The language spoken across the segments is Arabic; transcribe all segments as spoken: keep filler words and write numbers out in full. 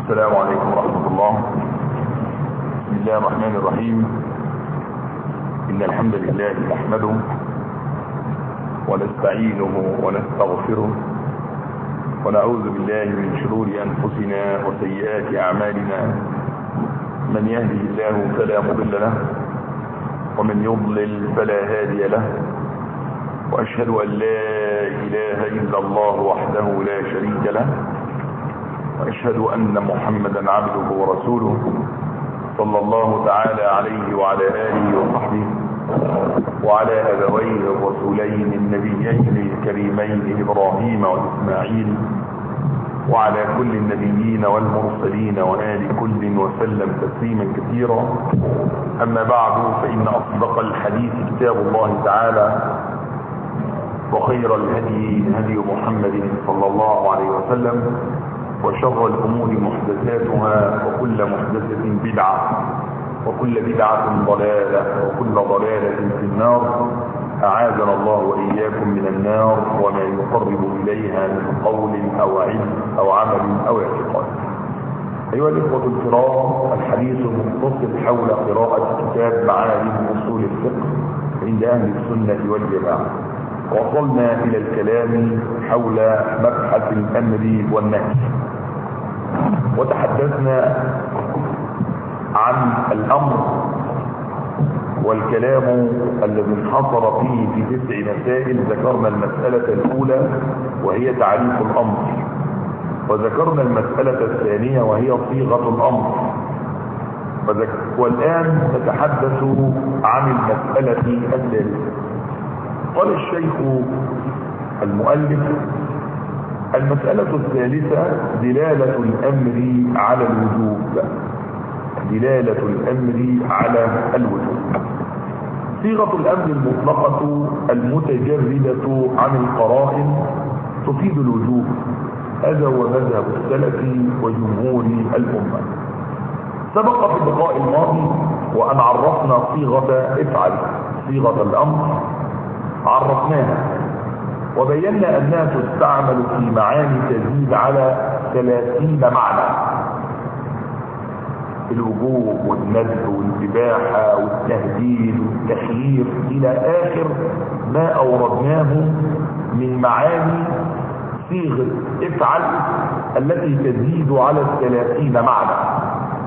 السلام عليكم ورحمة الله. بسم الله الرحمن الرحيم. إن الحمد لله نحمده ونستعينه ونستغفره ونعوذ بالله من شرور أنفسنا وسيئات أعمالنا. من يهده الله فلا مضل له ومن يضلل فلا هادي له، وأشهد أن لا إله إلا الله وحده لا شريك له، وأشهد أن محمدا عبده ورسوله صلى الله تعالى عليه وعلى آله وصحبه وعلى أبويه الرسولين النبيين الكريمين إبراهيم وإسماعيل وعلى كل النبيين والمرسلين وآل كل وسلم تسليما كثيرا. أما بعد، فإن أصدق الحديث كتاب الله تعالى، وخير الهدي هدي محمد صلى الله عليه وسلم، وشر الأمور محدثاتها، وكل محدثة بدعة، وكل بدعة ضلالة، وكل ضلالة في النار. أعاذنا الله وإياكم من النار وما يقرب إليها من قول أو علم أو عمل أو اعتقاد. أيها الإخوة الكرام، الحديث المتصل حول قراءة كتاب معالم أصول الفقه عند أهل السنة والجماعة. وصلنا إلى الكلام حول مبحث الأمر والنهي، وتحدثنا عن الأمر والكلام الذي انحصر فيه في تسع مسائل. ذكرنا المسألة الأولى وهي تعريف الأمر، وذكرنا المسألة الثانية وهي صيغة الأمر، والآن نتحدث عن المسألة الثالثة. قال الشيخ المؤلف: المسألة الثالثة دلالة الأمر على الوجوب. دلالة الأمر على الوجوب. صيغة الأمر المطلقة المتجردة عن القرائن تفيد الوجوب. هذا هو مذهب السلف وجمهور الأمة. سبق في اللقاء الماضي وأن عرفنا صيغة افعل، صيغة الأمر عرفناها وبينا أنها تستعمل في معاني تزيد على ثلاثين معنى: الوجوب والندب والإباحة والتهديد والتخيير إلى آخر ما أوردناه من معاني صيغة افعل التي تزيد على الثلاثين معنى.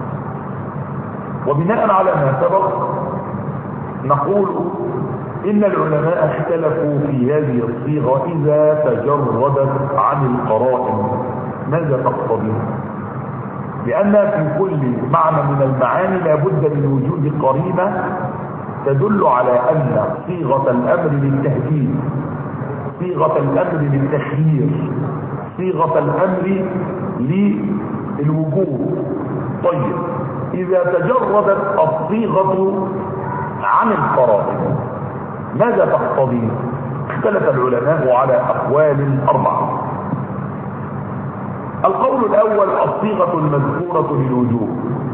وبناء على ما سبق نقول إن العلماء اختلفوا في هذه الصيغة إذا تجردت عن القرائن ماذا تقتضي؟ لأن في كل معنى من المعاني لابد من وجود قرينة تدل على أن صيغة الأمر للتهديد، صيغة الأمر للتخيير، صيغة الأمر للوجوب. طيب، إذا تجردت الصيغة عن القرائن ماذا تقتضي؟ اختلف العلماء على أقوال أربعة. القول الأول: الصيغة المذكورة للوجوب.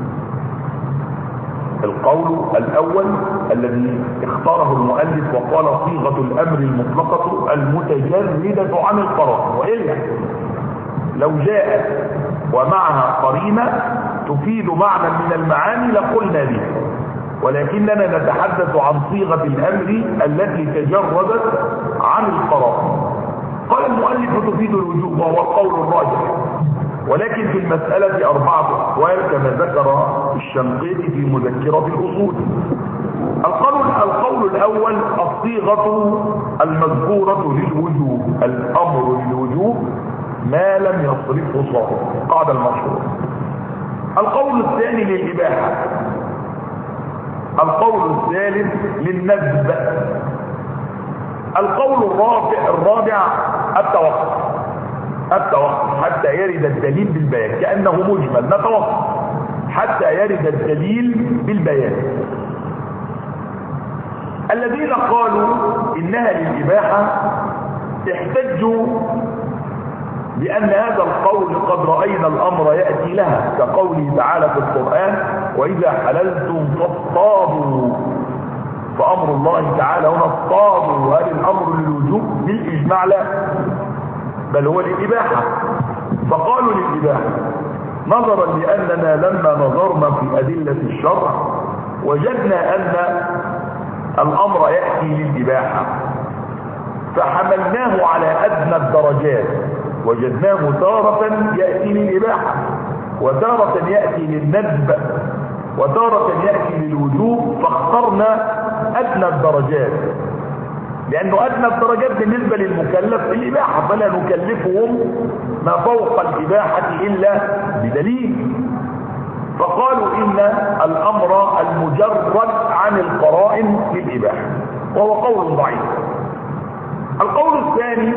القول الأول الذي اختاره المؤلف وقال صيغة الأمر المطلقة المتجردة عن القرائن، وإلا لو جاءت ومعها قرينة تفيد معنى من المعاني لقلنا به، ولكننا نتحدث عن صيغة الأمر التي تجردت عن القرائن. قال المؤلف تفيد الوجوب وهو القول الراجح، ولكن في المسألة أربعة أقوال كما ذكر الشنقيطي في مذكرة الأصول. القول القول الأول: الصيغة المذكورة للوجوب، الأمر للوجوب ما لم يصرفه صارف، قاعدة المشهورة. القول الثاني للإباحة. القول الثالث للندب. القول الرابع الرابع التوقف التوقف حتى يرد الدليل بالبيان، كأنه مجمل، نتوقف حتى يرد الدليل بالبيان. الذين قالوا إنها للإباحة احتجوا بأن هذا القول قد رأينا الأمر يأتي لها، كقوله تعالى في القرآن: وإذا حللتم فاصطادوا. فأمر الله تعالى هنا اصطادوا، هل الأمر للوجوب؟ بالإجماع لا، بل هو للإباحة. فقالوا للإباحة، نظرا لأننا لما نظرنا في أدلة الشرع وجدنا أن الأمر يأتي للإباحة فحملناه على أدنى الدرجات، وجدناه تارة يأتي للإباحة وتارة يأتي للندب وتارة يأتي للوجوب، فاخترنا أدنى الدرجات، لأنه أدنى الدرجات بالنسبة للمكلف الإباحة، فلا نكلفهم ما فوق الإباحة إلا بدليل. فقالوا إن الأمر المجرد عن القرائن للإباحة، وهو قول ضعيف. القول الثاني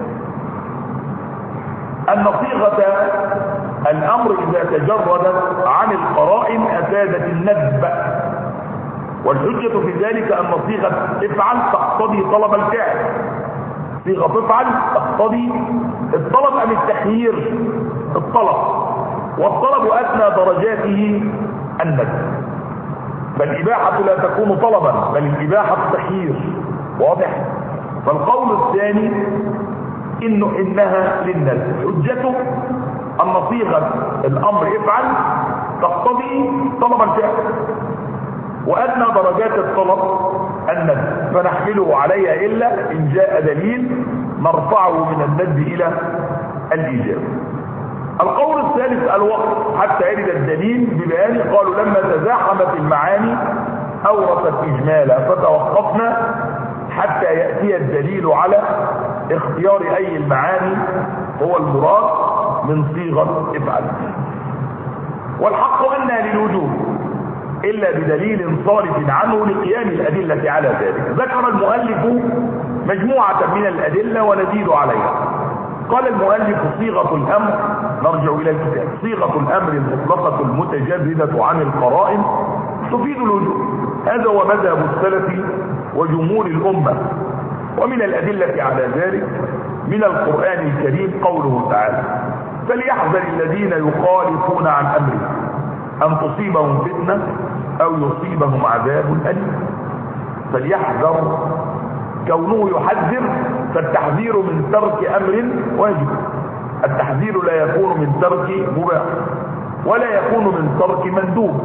أن صيغة الأمر إذا تجردت عن القرائن أفادت الندب، والحجة في ذلك أن صيغة افعل تقتضي طلب الفعل، صيغة افعل تقتضي الطلب أم التخيير؟ الطلب، والطلب أدنى درجاته الندب، فالإباحة لا تكون طلبا بل الإباحة تخيير، واضح؟ فالقول الثاني إنه إنها للندب، حجته أن صيغة الأمر افعل تقتضي طلب الفعل، وأدنى درجات الطلب الندب، فنحمله عليها إلا إن جاء دليل نرفعه من الندب إلى الإيجاب. القول الثالث الوقت حتى يرد الدليل ببيان، قالوا لما تزاحمت المعاني أورثت إجمالا فتوقفنا حتى يأتي الدليل على اختيار أي المعاني هو المراد من صيغة افعل. والحق أن للوجوب إلا بدليل صارف عنه لقيام الأدلة على ذلك. ذكر المؤلف مجموعة من الأدلة ونزيد عليها. قال المؤلف صيغة الأمر، نرجع إلى الكتاب، صيغة الأمر المطلقة المتجردة عن القرائن تفيد الوجوب، هذا هو مذهب السلف وجمهور الأمة. ومن الأدلة على ذلك من القرآن الكريم قوله تعالى فليحذر الذين يخالفون عن أمره أن تصيبهم فتنة أو يصيبهم عذاب أليم. فليحذر، كونه يحذر، فالتحذير من ترك أمر واجب، التحذير لا يكون من ترك مباح ولا يكون من ترك مندوب،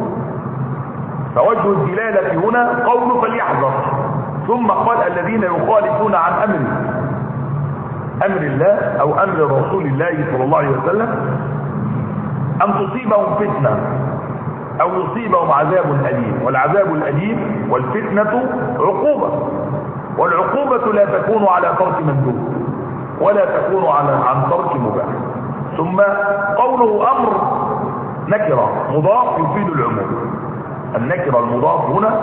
فوجه الدلالة هنا قوله فليحذر، ثم قال الذين يخالفون عن أمره، أمر الله أو أمر رسول الله صلى الله عليه وسلم، أن تصيبهم فتنة أو يصيبهم عذاب أليم. والعذاب الأليم والفتنة عقوبة، والعقوبة لا تكون على ترك مندوب ولا تكون على عن ترك مباح. ثم قوله أمر نكرة مضاف يفيد العموم، النكرة المضاف هنا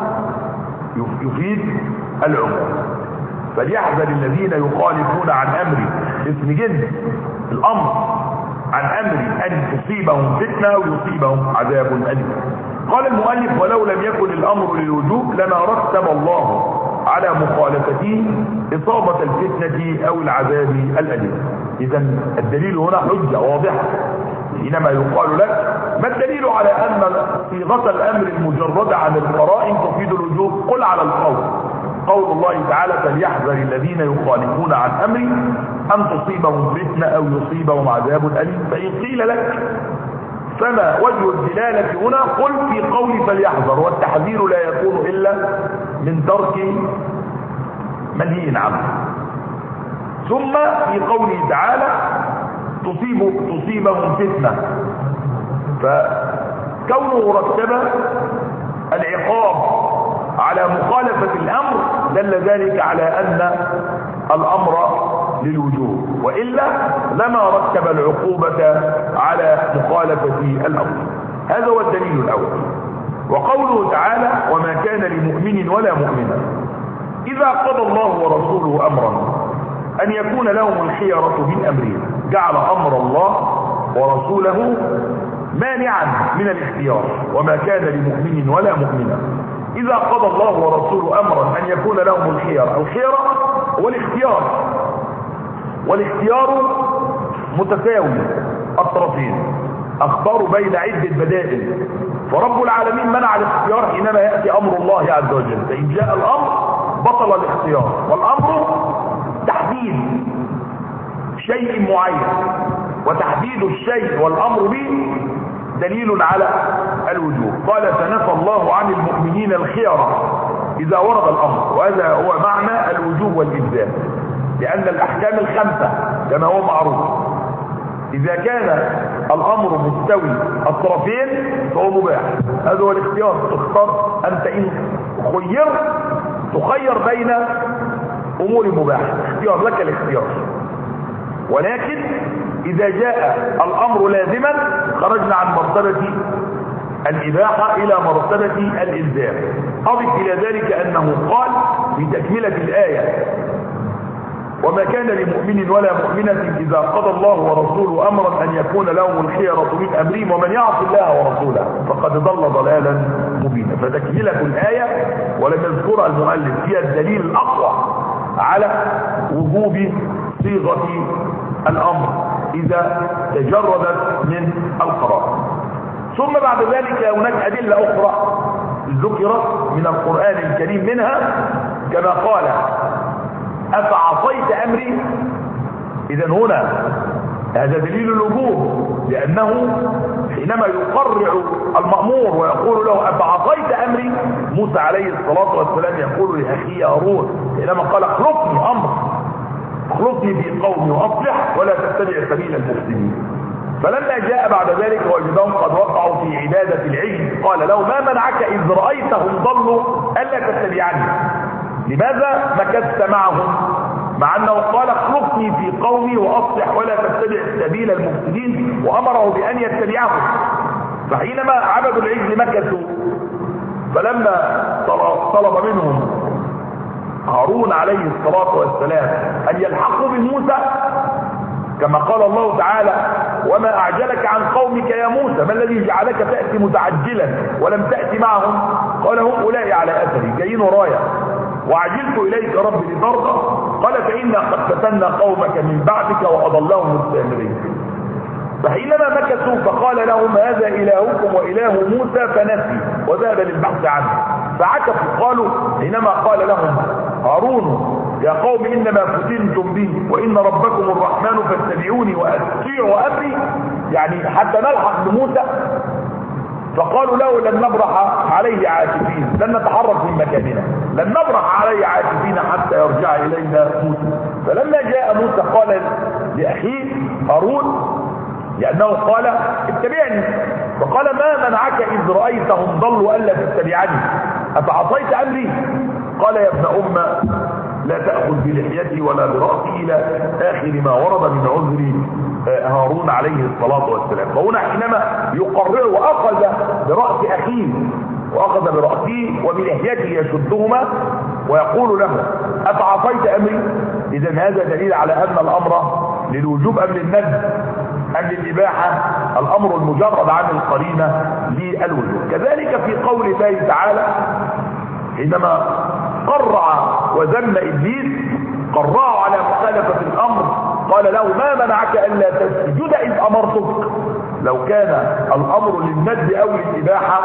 يفيد العموم. فليحذر الذين يخالفون عن أمره، اسم جنس الأمر، عن أمر أن تصيبهم فتنة ويصيبهم عذاب أليم. قال المؤلف ولو لم يكن الأمر للوجوب لما رتب الله على مخالفته إصابة الفتنة أو العذاب الأليم. إذا الدليل هنا حجة واضحة. حينما يقال لك ما الدليل على أن صيغة الأمر المجردة عن القرائن تفيد الوجوب؟ قل على القول، قول الله تعالى فليحذر الذين يخالفون عن أمره أن تصيبهم فتنة أو يصيبهم عذاب أليم. فإن قيل لك فما وجه الدلالة هنا؟ قل في قول فليحذر، والتحذير لا يكون إلا من ترك منهي عنه. ثم في قوله تعالى تصيب تصيبهم فتنة، فكونه رتب العقاب على مخالفة الأمر دل ذلك على أن الأمر للوجوب، وإلا لما رتب العقوبة على مخالفة الأمر. هذا هو الدليل الأول. وقوله تعالى وما كان لمؤمن ولا مؤمنة إذا قضى الله ورسوله أمرا أن يكون لهم الخيرة من أمرهم، جعل أمر الله ورسوله مانعا من الاختيار. وما كان لمؤمن ولا مؤمنة إذا قضى الله ورسوله أمرا أن يكون لهم الخيرة، الخيرة هو الاختيار، والاختيار متساوي الطرفين، اختاروا بين عدة بدائل، فرب العالمين منع الاختيار حينما يأتي أمر الله عز وجل. فإن جاء الأمر بطل الاختيار، والأمر تحديد شيء معين، وتحديد الشيء والأمر به دليل على الوجوب. قال فنفى الله عن المؤمنين الخيرة إذا ورد الأمر، وهذا هو معنى الوجوب والإلزام، لأن الأحكام الخمسة كما هو معروف إذا كان الأمر مستوي الطرفين فهو مباح، هذا هو الاختيار. تختار أنت إن خير تخير بين أمور مباحة، اختيار لك الاختيار. ولكن إذا جاء الأمر لازما خرجنا عن مرتبة الإباحة إلى مرتبة الإلزام. أضف إلى ذلك أنه قال في تكملة الآية وما كان لمؤمن ولا مؤمنة إذا قضى الله ورسوله أمرا أن يكون لهم الخيرة من أمرهم ومن يعص الله ورسوله فقد ضل ضلالا مبينا. فتكملة الآية ولم يذكرها المؤلف فيها الدليل الأقوى على وجوب صيغة الأمر إذا تجردت من القرار. ثم بعد ذلك هناك أدلة أخرى ذكرت من القرآن الكريم، منها كما قال أفعصيت أمري. إذن هنا هذا دليل الوجوب، لأنه حينما يقرع المأمور ويقول له أفعصيت أمري، موسى عليه الصلاة والسلام يقول لأخيه هارون حينما قال اخلفني أمر اخلفني في قومي وأصلح ولا تتبع سبيل المفسدين. فلما جاء بعد ذلك وجدهم قد وقعوا في عبادة العجل قال له ما منعك إذ رأيتهم ضلوا ألا تتبعني؟ لماذا مكثت معهم مع أنه قال اخلفني في قومي وأصلح ولا تتبع سبيل المفسدين وأمره بأن يتبعهم؟ فحينما عبدوا العجل مكثوا، فلما طلب منهم هارون عليه الصلاة والسلام أن يلحقوا بموسى كما قال الله تعالى وما أعجلك عن قومك يا موسى ما الذي جعلك تأتي متعجلا ولم تأتي معهم؟ قال هم أولئك على أثري جايين ورايا وعجلت إليك ربي لترضى. قال فإنا قد فتنا قومك من بعدك وأضلهم السامرين. فحينما مكثوا فقال لهم هذا إلهكم وإله موسى فنسي وذهب للبحث عنه. فعكفوا قالوا حينما قال لهم هارون يا قوم إنما فتنتم به وإن ربكم الرحمن فاتبعوني وأطيعوا أمري، يعني حتى نلحق بموسى. فقالوا له لن نبرح عليه عاكفين، لن نتحرك من مكاننا، لن نبرح عليه عاكفين حتى يرجع إلينا موسى. فلما جاء موسى قال لأخيه هارون لأنه قال اتبعني، فقال ما منعك إذ رأيتهم ضلوا ألا تتبعني أفعصيت أمري؟ قال يا ابن أم لا تأخذ بلحيتي ولا برأسي إلى آخر ما ورد من عذر هارون عليه الصلاة والسلام. فهنا حينما يقرر وأخذ برأس أخيه وأخذ برأسه وبلحيته يشدهما ويقول له أفعصيت أمري؟ إذن هذا دليل على أن الأمر للوجوب أم للندب أم للإباحة؟ الأمر المجرد عن القرينة للوجوب. كذلك في قول الله تعالى حينما قرع وذم إبليس قرعوا على مخالفة الأمر قال له ما منعك ألا تسجد إذ أمرتك؟ لو كان الأمر للندب أو للإباحة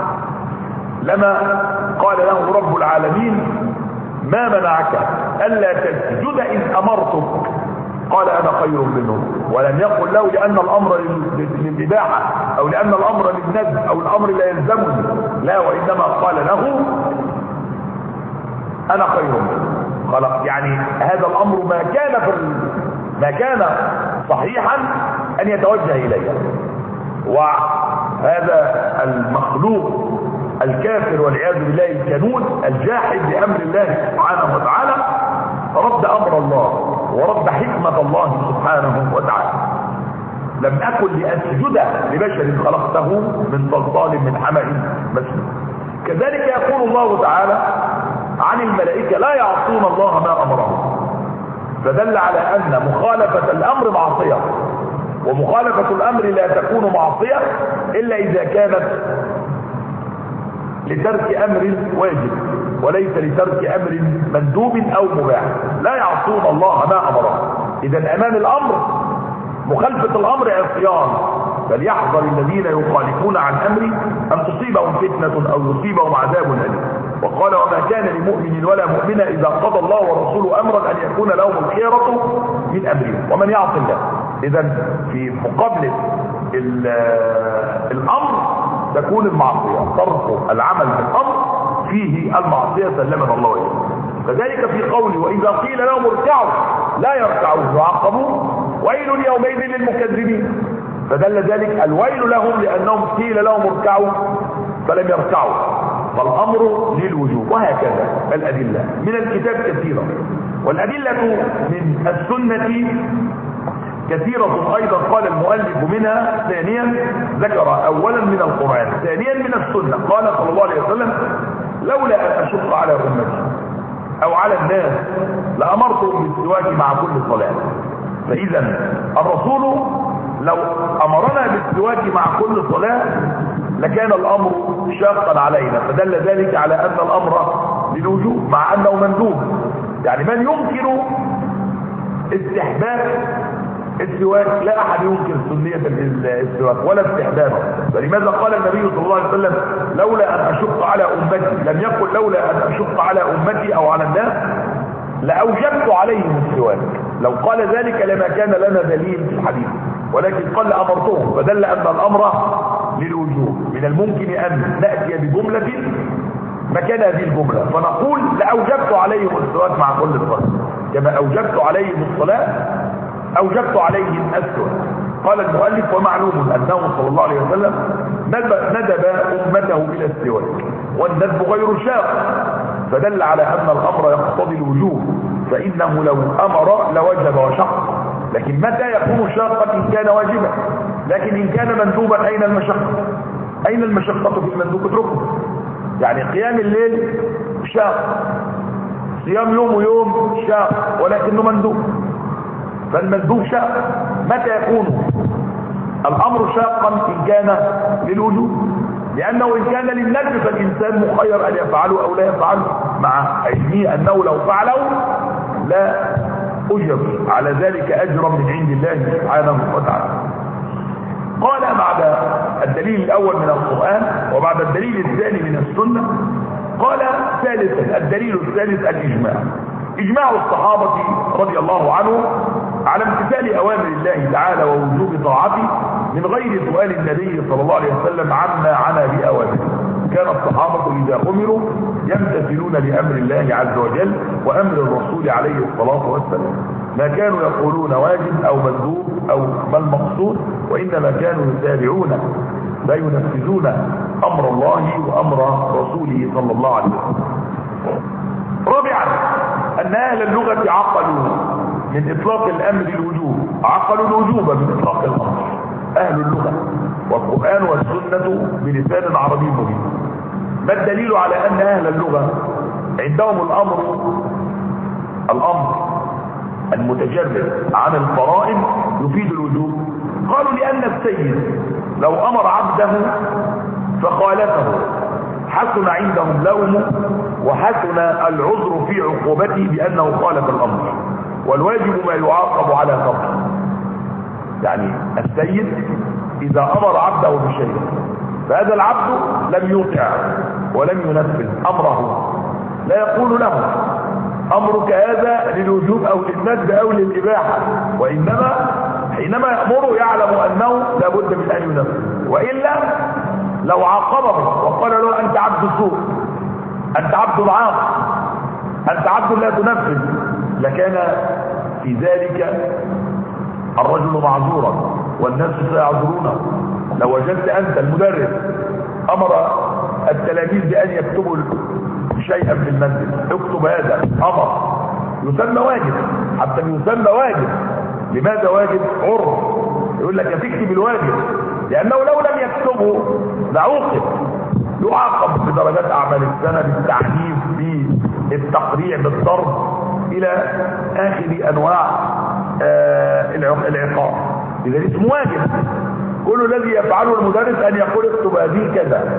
لما قال له رب العالمين ما منعك ألا تسجد إذ أمرتك؟ قال أنا خير منه. ولم يقل له لأن الأمر للإباحة أو لأن الأمر للندب أو الأمر لا يلزمني، لا، وإنما قال له أنا خير منه. خلاص، يعني هذا الأمر ما كان في ما كان صحيحا أن يتوجه إليه. وهذا المخلوق الكافر والعياذ بالله الكنود الجاحد بأمر الله سبحانه وتعالى رد أمر الله ورد حكمة الله سبحانه وتعالى. لم أكن لأسجد لبشر خلقته من صلصال من حمأ مسنون. كذلك يقول الله تعالى عن الملائكة لا يعصون الله ما أمرهم، فدل على أن مخالفة الأمر معصية، ومخالفة الأمر لا تكون معصية إلا إذا كانت لترك أمر واجب وليس لترك أمر مندوب أو مباح. لا يعصون الله ما أمرهم. إذا أمام الأمر مخالفة الأمر عصيان، فليحذر الذين يخالفون عن أمري أن تصيبهم فتنة أو يصيبهم عذاب أليم. وقال وما كان لمؤمن ولا مؤمنة إذا قضى الله ورسوله أمرا أن يكون لهم الخيرة من أمرهم ومن يعص الله. إذا في مقابلة الامر تكون المعصيه، صرف العمل بالامر فيه المعصيه سلمنا الله اياه. كذلك في قوله واذا قيل لهم اركعوا لا يركعون يعاقبون ويل يومئذ للمكذبين، فدل ذلك الويل لهم لانهم قيل لهم اركعوا فلم يركعوا، فالامر للوجوب. وهكذا الادله من الكتاب كثيره، والادله من السنه كثيرة أيضا. قال المؤلف منها ثانيا ذكر أولا من القرآن، ثانيا من السنة. قال صلى الله عليه وسلم لولا أن أشق على أمتي أو على الناس لأمرتهم بالسواك مع كل صلاة. فإذا الرسول لو أمرنا بالسواك مع كل صلاة لكان الأمر شاقا علينا، فدل ذلك على أن الأمر للوجوب مع أنه مندوب. يعني من ينكر استحباب السواك لا احد ينكر سنيه السواك ولا استحبابه. فلماذا قال النبي صلى الله عليه وسلم لولا ان اشق على امتي؟ لم يقل لولا ان اشق على امتي او على الناس لاوجبت عليهم السواك. لو قال ذلك لما كان لنا دليل في الحديث، ولكن قال امرتهم، فدل ان الامر للوجوب. من الممكن ان ناتي بجمله مكان هذه الجمله فنقول لاوجبت عليهم السواك مع كل صلاه، كما اوجبت عليهم الصلاه أوجبت عليهم السواك. قال المؤلف ومعلوم أنه صلى الله عليه وسلم ندب أمته إلى السواك، والندب غير شاق، فدل على أن الأمر يقتضي الوجوب، فإنه لو أمر لوجب وشق. لكن متى يكون شاقا؟ إن كان واجبا. لكن إن كان مندوبا أين المشقة؟ أين المشقة في المندوب؟ اتركه. يعني قيام الليل شاق، صيام يوم ويوم شاق، ولكنه مندوب، فالمندوب شاق. متى يكون الامر شاقا؟ ان كان للوجوب، لانه ان كان للندب فالانسان مخير ان يفعله او لا يفعله، مع علمه انه لو فعله لا اجر على ذلك اجرا من عند الله سبحانه وتعالى. قال بعد الدليل الاول من القران وبعد الدليل الثاني من السنه، قال ثالثا الدليل الثالث الاجماع. اجماع الصحابه رضي الله عنهم على امتثال اوامر الله تعالى ووجوب طاعته من غير سؤال النبي صلى الله عليه وسلم عما عنا باوامره. كان الصحابه اذا امروا يمتثلون لامر الله عز وجل وامر الرسول عليه الصلاه والسلام، ما كانوا يقولون واجب او مندوب او ما المقصود، وانما كانوا يتابعون لا ينفذون امر الله وامر رسوله صلى الله عليه وسلم. رابعا ان اهل اللغه عقلوا من اطلاق الامر الوجوب، عقلوا الوجوب من اطلاق الامر. اهل اللغه والقران والسنه بلسان عربي مبين. ما الدليل على ان اهل اللغه عندهم الامر الامر المتجرد عن الفرائض يفيد الوجوب؟ قالوا لان السيد لو امر عبده فخالفه حسن عندهم لومه وحسن العذر في عقوبته بانه خالف الامر، والواجب ما يعاقب على تركه. يعني السيد اذا امر عبده بشيء فهذا العبد لم يطع ولم ينفذ امره، لا يقول له امرك هذا للوجوب او للندب او للاباحه، وانما حينما يامره يعلم انه لابد من ان ينفذ، والا لو عاقبه وقال له انت عبد السوء، انت عبد العاق، انت عبد لا تنفذ، لكان في ذلك الرجل معذورا والناس سيعذرونه. لو وجدت انت المدرس امر التلاميذ بان يكتبوا شيئا في المنزل، اكتب هذا امر يسمى واجب، حتى يسمى واجب. لماذا واجب؟ عرف يقول لك تكتب الواجب، لانه لو لم يكتبه لعوقب، يعاقب بدرجات اعمال السنه، بالتعنيف، بالتقريع، بالضرب، الى اخر انواع آه العقاب. اذا اسمه واجب. كل الذي يفعله المدرس ان يقول اكتب هذه كذا،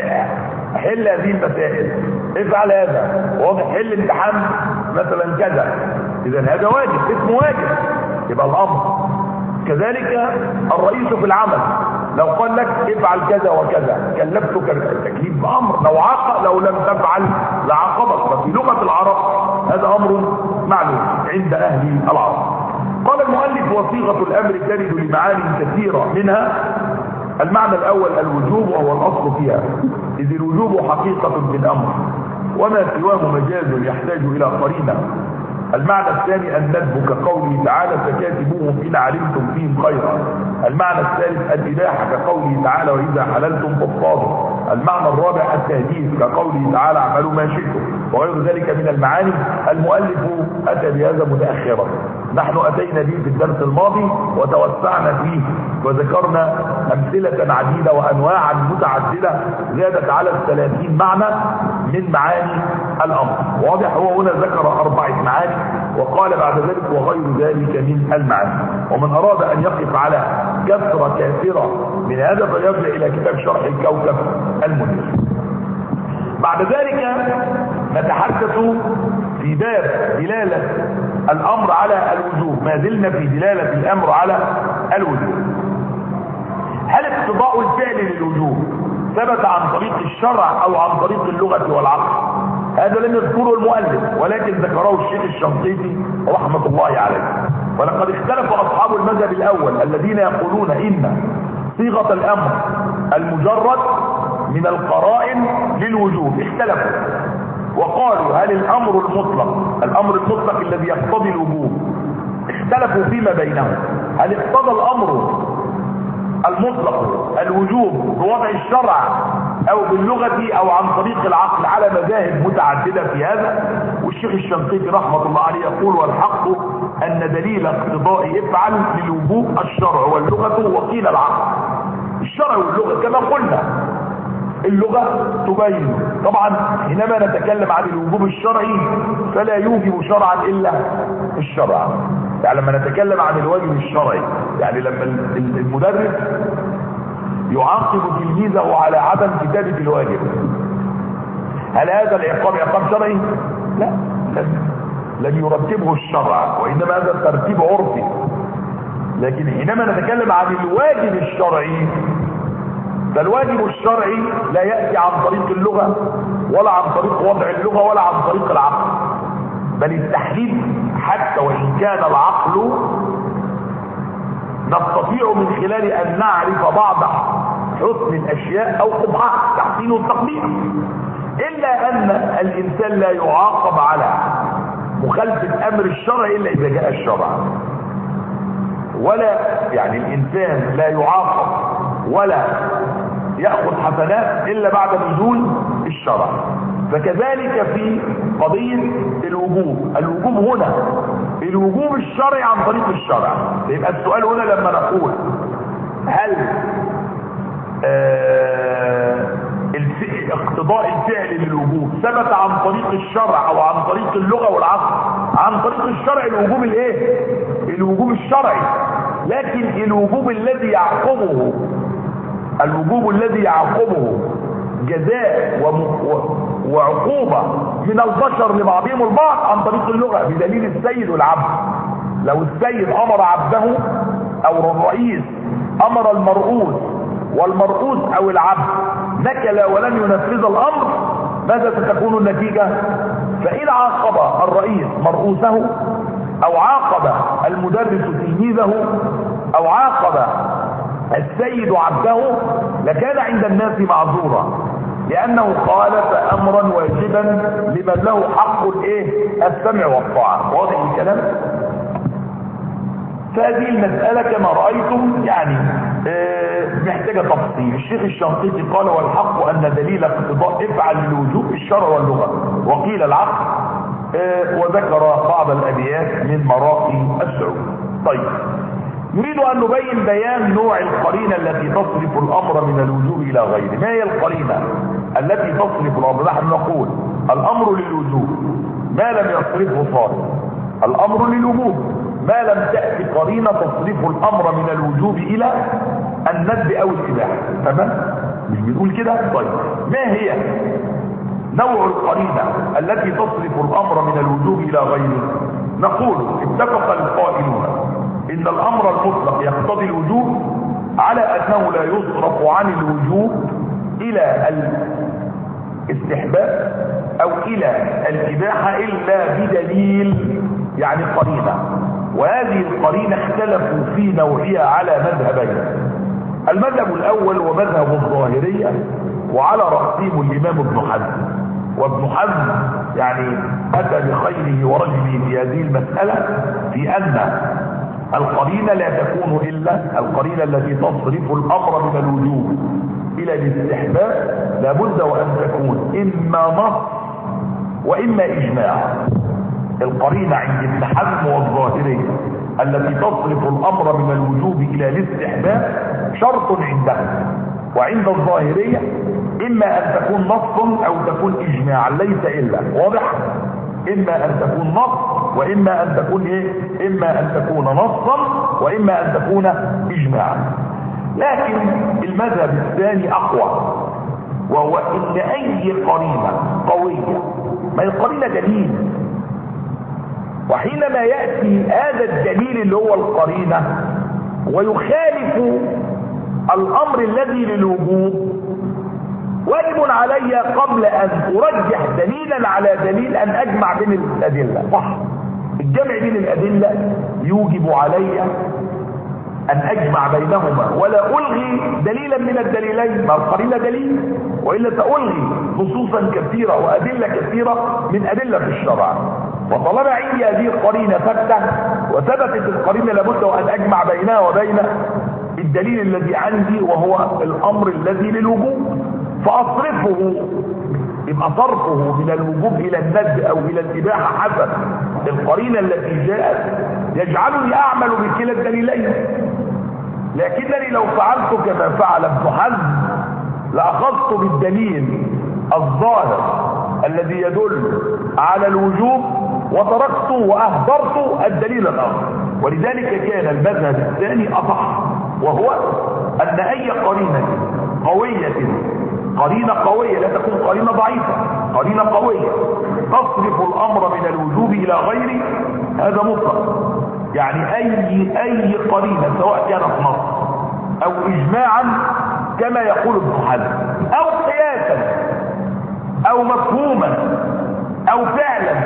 حل هذه المسائل، افعل هذا، واضح، حل امتحان مثلا كذا. اذا هذا واجب، اسمه واجب، يبقى الامر. كذلك الرئيس في العمل لو قال لك افعل كذا وكذا كلفتك التكليف بامر، لو عاقب لو لم تفعل لعاقبك. ففي لغه العرب هذا امر معلوم عند اهل العرب. قال المؤلف: وصيغة الأمر ترد لمعاني كثيرة، منها المعنى الأول الوجوب وهو الأصل فيها، إذ الوجوب حقيقة بالأمر وما سواه مجاز يحتاج إلى قرينة. المعنى الثاني الندب كقوله تعالى: فكاتبوهم إن علمتم فيهم خيرا. المعنى الثالث الإباحة كقوله تعالى: وإذا حللتم فاصطادوا. المعنى الرابع التهديد كقوله تعالى: اعملوا ما شئتم، وغير ذلك من المعاني. المؤلف أتى بهذا متأخرا، نحن أتينا به في الدرس الماضي وتوسعنا فيه وذكرنا أمثلة عديدة وأنواعا متعددة زادت على الثلاثين معنى من معاني الأمر. واضح؟ هو هنا ذكر أربعة معاني وقال بعد ذلك وغير ذلك من المعاني. ومن أراد أن يقف على كثرة كافرة من هذا فيرجع إلى كتاب شرح الكوكب المنير. بعد ذلك نتحدث في باب دلالة الأمر على الوجوب. ما زلنا في دلالة الأمر على الوجوب. هل اقتضاء الفعل للوجوب ثبت عن طريق الشرع أو عن طريق اللغة والعقل؟ هذا لم يذكره المؤلف ولكن ذكره الشيخ الشنقيطي رحمة الله عليه. ولقد اختلف أصحاب المذهب الأول الذين يقولون إن صيغة الأمر المجرد من القرائن للوجوب، اختلفوا وقالوا: هل الأمر المطلق الأمر المطلق الذي يقتضي الوجوب، اختلفوا فيما بينهم، هل اقتضى الأمر المطلق الوجوب بوضع الشرع او باللغة او عن طريق العقل، على مذاهب متعددة في هذا. والشيخ الشنقيطي رحمة الله عليه يقول: والحق ان دليل اقتضاء افعل للوجوب الشرع واللغة وقيل العقل. الشرع واللغة كما قلنا، اللغة تبين طبعا حينما نتكلم عن الوجوب الشرعي فلا يوجب شرعا الا الشرع. يعني لما نتكلم عن الواجب الشرعي، يعني لما المدرس يعاقب تلميذه على عدم كتابة الواجب، هل هذا العقاب عقاب شرعي؟ لا، لم, لم يرتبه الشرع، وإنما هذا ترتيب عرفي. لكن حينما نتكلم عن الواجب الشرعي فالواجب الشرعي لا يأتي عن طريق اللغة ولا عن طريق وضع اللغة ولا عن طريق العقل، بل التحديد حتى وإن كان العقل نستطيع من خلال أن نعرف بعض حسن الأشياء أو قبحها، تحسين والتقبيح، إلا أن الإنسان لا يعاقب على مخالفة أمر الشرع إلا إذا جاء الشرع، ولا يعني الإنسان لا يعاقب ولا يأخذ حسنات إلا بعد نزول الشرع. فكذلك في قضية الوجوب، الوجوب هنا الوجوب الشرعي عن طريق الشرع. يبقى السؤال هنا لما نقول هل آه اقتضاء الفعل للوجوب ثبت عن طريق الشرع او عن طريق اللغة والعقل؟ عن طريق الشرع الوجوب الايه؟ الوجوب الشرعي. لكن الوجوب الذي يعقبه الوجوب الذي يعقبه جزاء وعقوبة من البشر لبعضهم البعض عن طريق اللغة، بدليل السيد والعبد. لو السيد امر عبده او الرئيس امر المرؤوس والمرؤوس او العبد نكل ولم ينفذ الامر، ماذا ستكون النتيجة؟ فإن عاقب الرئيس مرؤوسه او عاقب المدرس تلميذه او عاقب السيد عبده لكان عند الناس معذورا، لأنه خالف أمرا واجبا لمن له حق الايه؟ السمع والطاعة. واضح الكلام؟ فهذه المسألة كما رأيتم يعني محتاجة تفصيل. الشيخ الشنقيطي قال: والحق أن دليل اقتضاء افعل للوجوب الشرع واللغة وقيل العقل، وذكر بعض الأبيات من مراقي السعود. طيب، نريد أن نبين بيان نوع القرينة التي تصرف الأمر من الوجوب إلى غيره. ما هي القرينة التي تصرف الأمر؟ نحن نقول الأمر للوجوب ما لم يصرفه صارف، الأمر للوجوب ما لم تأتي قرينة تصرف الأمر من الوجوب إلى الندب أو الإباحة. تمام؟ مش بنقول كده؟ طيب، ما هي نوع القرينة التي تصرف الأمر من الوجوب إلى غيره؟ نقول اتفق القائلون إن الأمر المطلق يقتضي الوجوب على أنه لا يصرف عن الوجوب إلى الاستحباب أو إلى الإباحة إلا بدليل، يعني قرينة. وهذه القرينة اختلفوا في نوعها على مذهبين. المذهب الأول ومذهب الظاهرية، وعلى رأسهم الإمام ابن حزم. وابن حزم يعني أتى بخيره ورجله في هذه المسألة، في أن القرينة لا تكون إلا القرينة التي تصرف الأمر من الوجوب إلى الاستحباب، لابد وأن تكون إما نص وإما إجماع. القرينة عند ابن حزم والظاهرية التي تصرف الأمر من الوجوب إلى الاستحباب شرط عندها، وعند الظاهرية إما أن تكون نص أو تكون إجماعا، ليس إلا. واضح؟ إما أن تكون نص وإما أن تكون إيه؟ إما أن تكون نصا وإما أن تكون إجماعا. لكن المذهب الثاني أقوى، وهو إن أي قرينة قوية، ما القرينة دليل، وحينما يأتي هذا الدليل اللي هو القرينة ويخالف الأمر الذي للوجوب، واجب علي قبل أن أرجح دليلا على دليل أن أجمع بين الأدلة. صح، الجمع بين الأدلة يوجب علي أن أجمع بينهما ولا ألغي دليلا من الدليلين، ما القرينة دليل، وإلا سألغي نصوصا كثيرة وأدلة كثيرة من أدلة في الشرع. وطالما عندي هذه القرينة ثابتة وثبتت القرينة، لابد وأن أجمع بينها وبين الدليل الذي عندي وهو الأمر الذي للوجوب، فأصرفه، يبقى صرفه من الوجوب إلى الندب أو إلى الإباحة حسب القرينة التي جاءت يجعلني أعمل بكلا الدليلين. لكنني لو فعلت كما فعل ابن حزم لأخذت بالدليل الظاهر الذي يدل على الوجوب وتركت وأهدرت الدليل الآخر. ولذلك كان المذهب الثاني أصح، وهو أن أي قرينة قوية، قرينة قوية لا تكون قرينة ضعيفة، قرينة قوية تصرف الأمر من الوجوب إلى غيره، هذا مطلق. يعني أي أي قرينة سواء كانت نص أو إجماعا كما يقول ابن حزم، أو قياسا أو مفهوما أو فعلا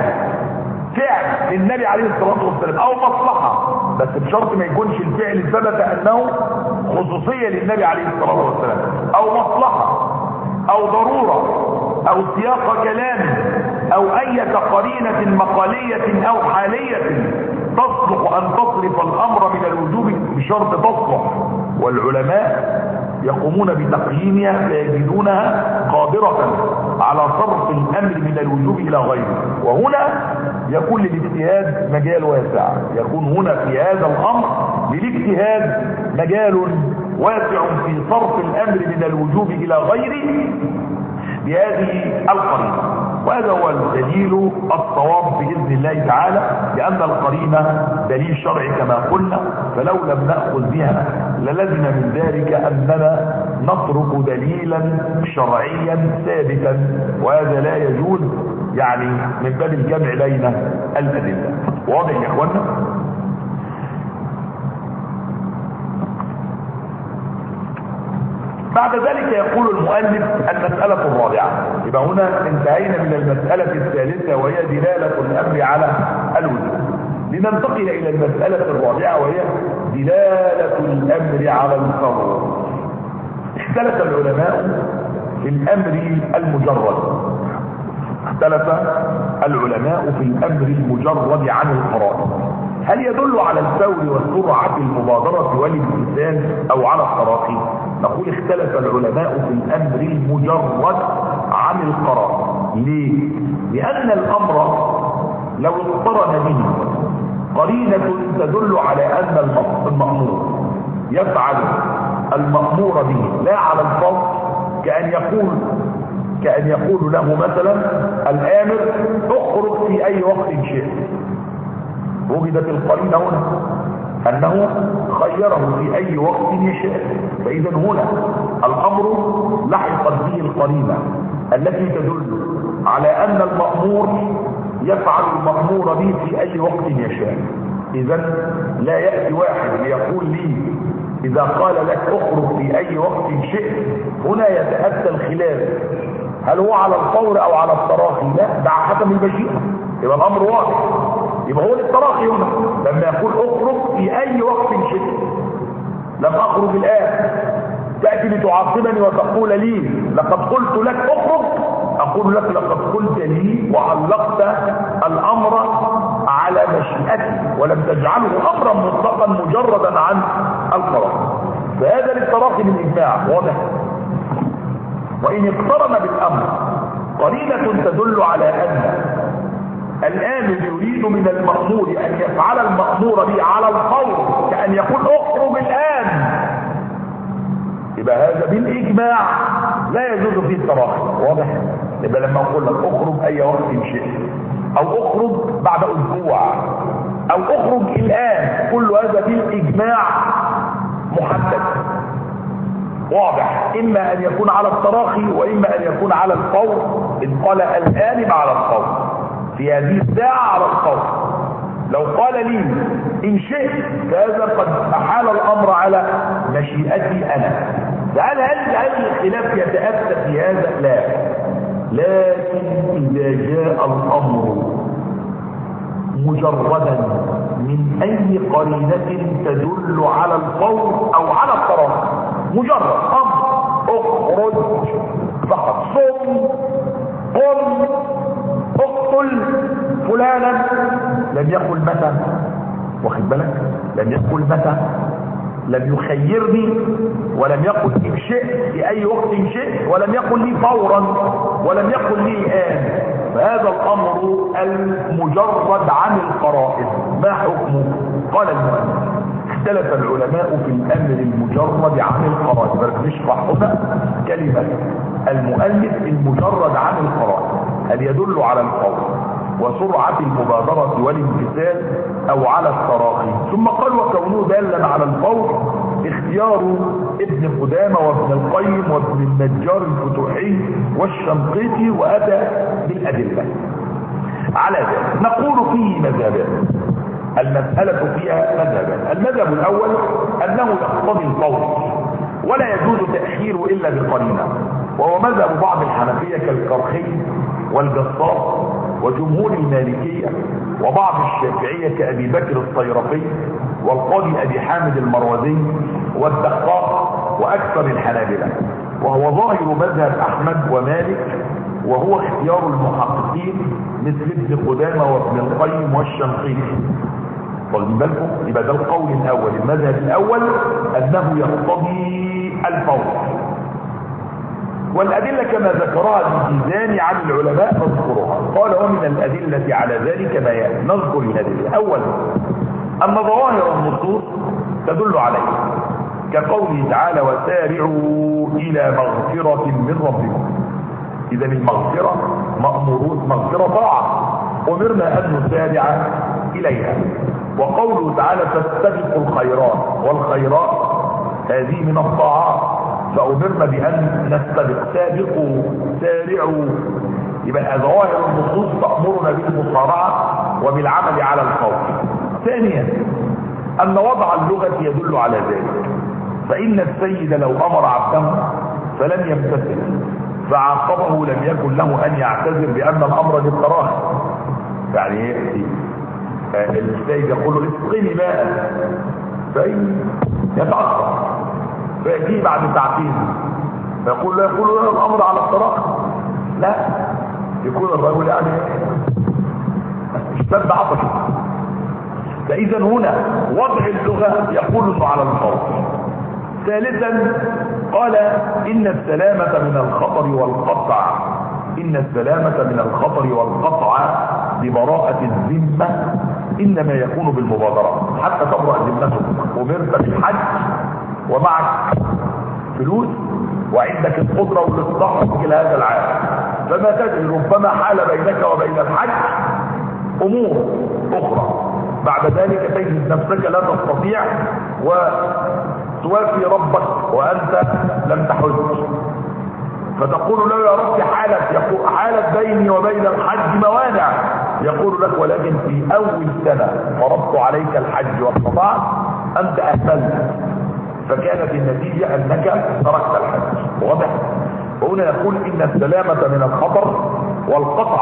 فعل للنبي عليه الصلاة والسلام، أو مصلحة، بس بشرط ما يكونش الفعل ثبت أنه خصوصية للنبي عليه الصلاة والسلام، أو مصلحة أو ضرورة أو سياق كلام أو أي قرينة مقالية أو حالية تصلح أن تصرف الأمر من الوجوب بشرط تصلح. والعلماء يقومون بتقييمها فيجدونها قادرة على صرف الأمر من الوجوب إلى غيره. وهنا يكون للاجتهاد مجال واسع، يكون هنا في هذا الأمر للاجتهاد مجال واسع في صرف الأمر من الوجوب إلى غيره بهذه القرينة. وهذا هو الدليل الصواب بإذن الله تعالى، لأن القرينة دليل شرعي كما قلنا، فلو لم نأخذ بها للزم من ذلك أننا نترك دليلا شرعيا ثابتا، وهذا لا يجوز يعني من باب الجمع بين الأدلة. واضح يا اخوانا؟ بعد ذلك يقول المؤلف المسألة الرابعة. يبقى هنا انتهينا من المسألة الثالثة وهي دلالة الأمر على الوجوب، لننتقل إلى المسألة الرابعة وهي دلالة الأمر على الفور. اختلف العلماء في الأمر المجرد اختلف العلماء في الأمر المجرد عن القرائن، هل يدل على الفور والسرعة المبادرة والامتثال أو على التراخي؟ نقول اختلف العلماء في الأمر المجرد عن القرائن. ليه؟ لأن الأمر لو اقترن به قرينة تدل على أن المأمور يفعل المأمور به لا على الفور، كأن يقول كأن يقول له مثلا الآمر اخرج في أي وقت شئت، وجدت القرينة هنا أنه خيره في أي وقت يشاء، فإذا هنا الأمر لحقت به القرينة التي تدل على أن المأمور يفعل المأمور به في أي وقت يشاء. إذا لا يأتي واحد ليقول لي إذا قال لك اخرج في أي وقت شئت، هنا يتأتى الخلاف، هل هو على الفور أو على التراخي؟ لا، ده حسب المشيئة، يبقى الأمر واضح. يبقى هو للتراخي هنا لما يقول اخرج في اي وقت شئت. لم اخرج الان تأتي لتعاقبني وتقول لي لقد قلت لك اخرج، اقول لك لقد قلت لي وعلقت الامر على مشيئتي ولم تجعله امرا مطلقا مجردا عن القرار. فهذا للتراخي بالاجماع واضح. وان اقترن بالامر قرينة تدل على ان الآمر يريد من المأمور ان يفعل المأمور به على الفور كأن يقول اخرج الان، يبقى هذا بالاجماع لا يجوز فيه التراخي واضح. يبقى لما اقول لك اخرج اي وقت شئت او اخرج بعد اسبوع او اخرج الان، كل هذا بالاجماع محدد واضح، اما ان يكون على التراخي واما ان يكون على الفور. ان قال الان على الفور في هذه الساعه على الفور. لو قال لي ان شئت فهذا قد احال الامر على مشيئتي انا. فهل هل هل الخلاف يتاتى في هذا؟ لا. لكن اذا جاء الامر مجردا من اي قرينه تدل على الفور او على التراخي، مجرد امر اخرج فقط، صم، قم، اقتل فلانا، لم يقل متى، واخد بالك؟ لم يقل متى، لم يخيرني، ولم يقل ان شئت في اي وقت شئت، ولم يقل لي فورا، ولم يقل لي الان. فهذا الامر المجرد عن القرائن ما حكمه؟ قال المؤلف اختلف العلماء في الامر المجرد عن القرائن. بل نشرح هنا كلمه المؤلف المجرد عن القرائن، هل يدل على الفور وسرعة المبادرة والامتثال او على التراخي. ثم قال وكونه دالا على الفور اختيار ابن قدامة وابن القيم وابن النجار الفتوحي والشنقيطي، واتى بالادلة على ذلك. نقول فيه مذهبان، المسألة فيها مذهبان. المذهب الاول انه يقتضي الفور ولا يجوز تأخيره الا بقرينة، وهو مذهب بعض الحنفية كالكرخي والجصاص وجمهور المالكية وبعض الشافعية كأبي بكر الصيرفي والقاضي أبي حامد المروزي والدقاق وأكثر الحنابلة، وهو ظاهر مذهب أحمد ومالك، وهو اختيار المحققين مثل ابن قدامة وابن القيم والشنقيطي. واخدين بالكم؟ يبقى ده القول الأول. المذهب الأول أنه يقتضي الفور، والأدلة كما ذكرها الميزاني عن العلماء نذكرها. قال ومن الأدلة على ذلك بيان. نذكر الأدلة. أولا أن ظواهر النصوص تدل عليه، كقوله تعالى وسارعوا إلى مغفرة من ربكم. إذا المغفرة مأمورون، مغفرة طاعة، أمرنا أن نسارع إليها. وقوله تعالى فاستبقوا الخيرات، والخيرات هذه من الطاعات، فأمرنا بأن نستبق، سابقوا، سارعوا. يبقى ظواهر النصوص تأمرنا بالمصارعة وبالعمل على الخوف. ثانيا أن وضع اللغة يدل على ذلك، فإن السيد لو أمر عبده فلم يمتثل فعاقبه لم يكن له أن يعتذر بأن الأمر للتراخي. يعني ايه؟ السيد يقول له اسقني ماء فإن يتأخر فيأتيه بعد ساعتين فيقول له يقول له الأمر على التراخي، لا، يكون الرجل يعني اشتد عطشه. فإذا هنا وضع اللغة يقول انه على الفور. ثالثا قال إن السلامة من الخطر والقطع، إن السلامة من الخطر والقطع ببراءة الذمة إنما يكون بالمبادرة حتى تبرأ ذمتك. أمرت بالحج ومعك فلوس وعندك القدرة والاستطاعة إلى هذا العام، فما تدري ربما حال بينك وبين الحج أمور أخرى، بعد ذلك تجد نفسك لا تستطيع وتوافي ربك وأنت لم تحج، فتقول له يا رب حالت، يقول حالت بيني وبين الحج موانع، يقول لك ولكن في أول سنة فرضت عليك الحج واستطعت أنت أهملت، فكانت النتيجة أنك تركت الحج. واضح؟ وهنا يقول إن السلامة من الخطر والقطع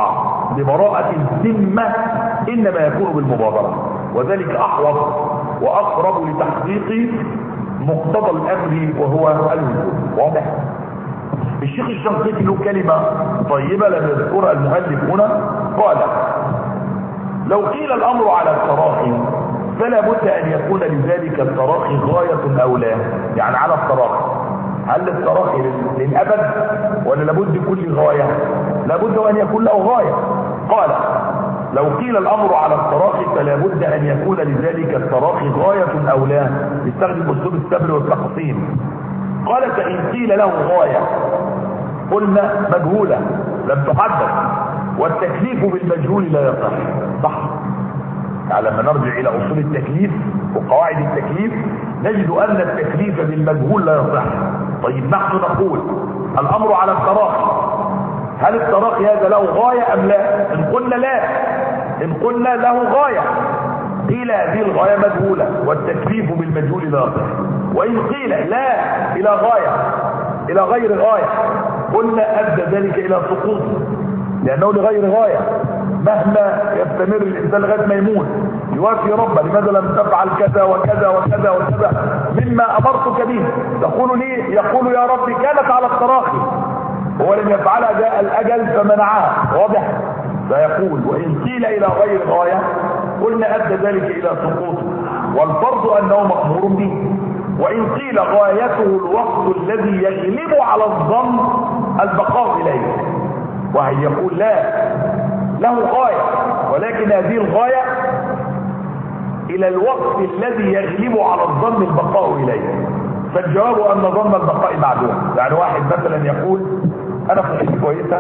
ببراءة الذمة إنما يكون بالمبادرة، وذلك أحوط وأقرب لتحقيق مقتضى الأمر وهو الوجوب. واضح؟ الشيخ الشنقيطي له كلمة طيبة لم يذكرها المؤلف هنا، قال: لو قيل الأمر على التراخي فلا بد أن يكون لذلك التراخي غاية أو لا، يعني على التراخي، هل التراخي للأبد ولا لابد كل غاية؟ لابد أن يكون له غاية. قال: لو قيل الأمر على التراخي فلا بد أن يكون لذلك التراخي غاية أو لا، يستخدم أسلوب السبر والتقسيم. قال: فإن قيل له غاية قلنا مجهولة لم تحدد، والتكليف بالمجهول لا يصح. صح؟ يعني لما نرجع إلى أصول التكليف وقواعد التكليف نجد أن التكليف بالمجهول لا يصح. طيب نحن نقول الأمر على التراخي، هل التراخي هذا له غاية أم لا؟ إن قلنا لا، إن قلنا له غاية قيل هذه الغاية مجهولة والتكليف بالمجهول لا يصح. وإن قيل لا إلى غاية إلى غير غاية قلنا أدى ذلك إلى سقوط، لأنه لغير غاية. مهما يستمر الإنسان لغاية ما يموت يوافي ربه: لماذا لم تفعل كذا وكذا وكذا وكذا مما أمرتك به؟ تقول لي يقول يا رب كانت على التراخي، هو لم يفعلها جاء الأجل فمنعها. واضح؟ فيقول: وإن قيل إلى غير غاية قلنا أدى ذلك إلى سقوطه، والفرض أنه مأمور به. وإن قيل غايته الوقت الذي يغلب على الظن البقاء إليه، وهي يقول لا، له غاية ولكن هذه الغاية إلى الوقت الذي يغلب على الظن البقاء إليه، فالجواب أن ظن البقاء معدوم. يعني واحد مثلا يقول: أنا صحتي كويسة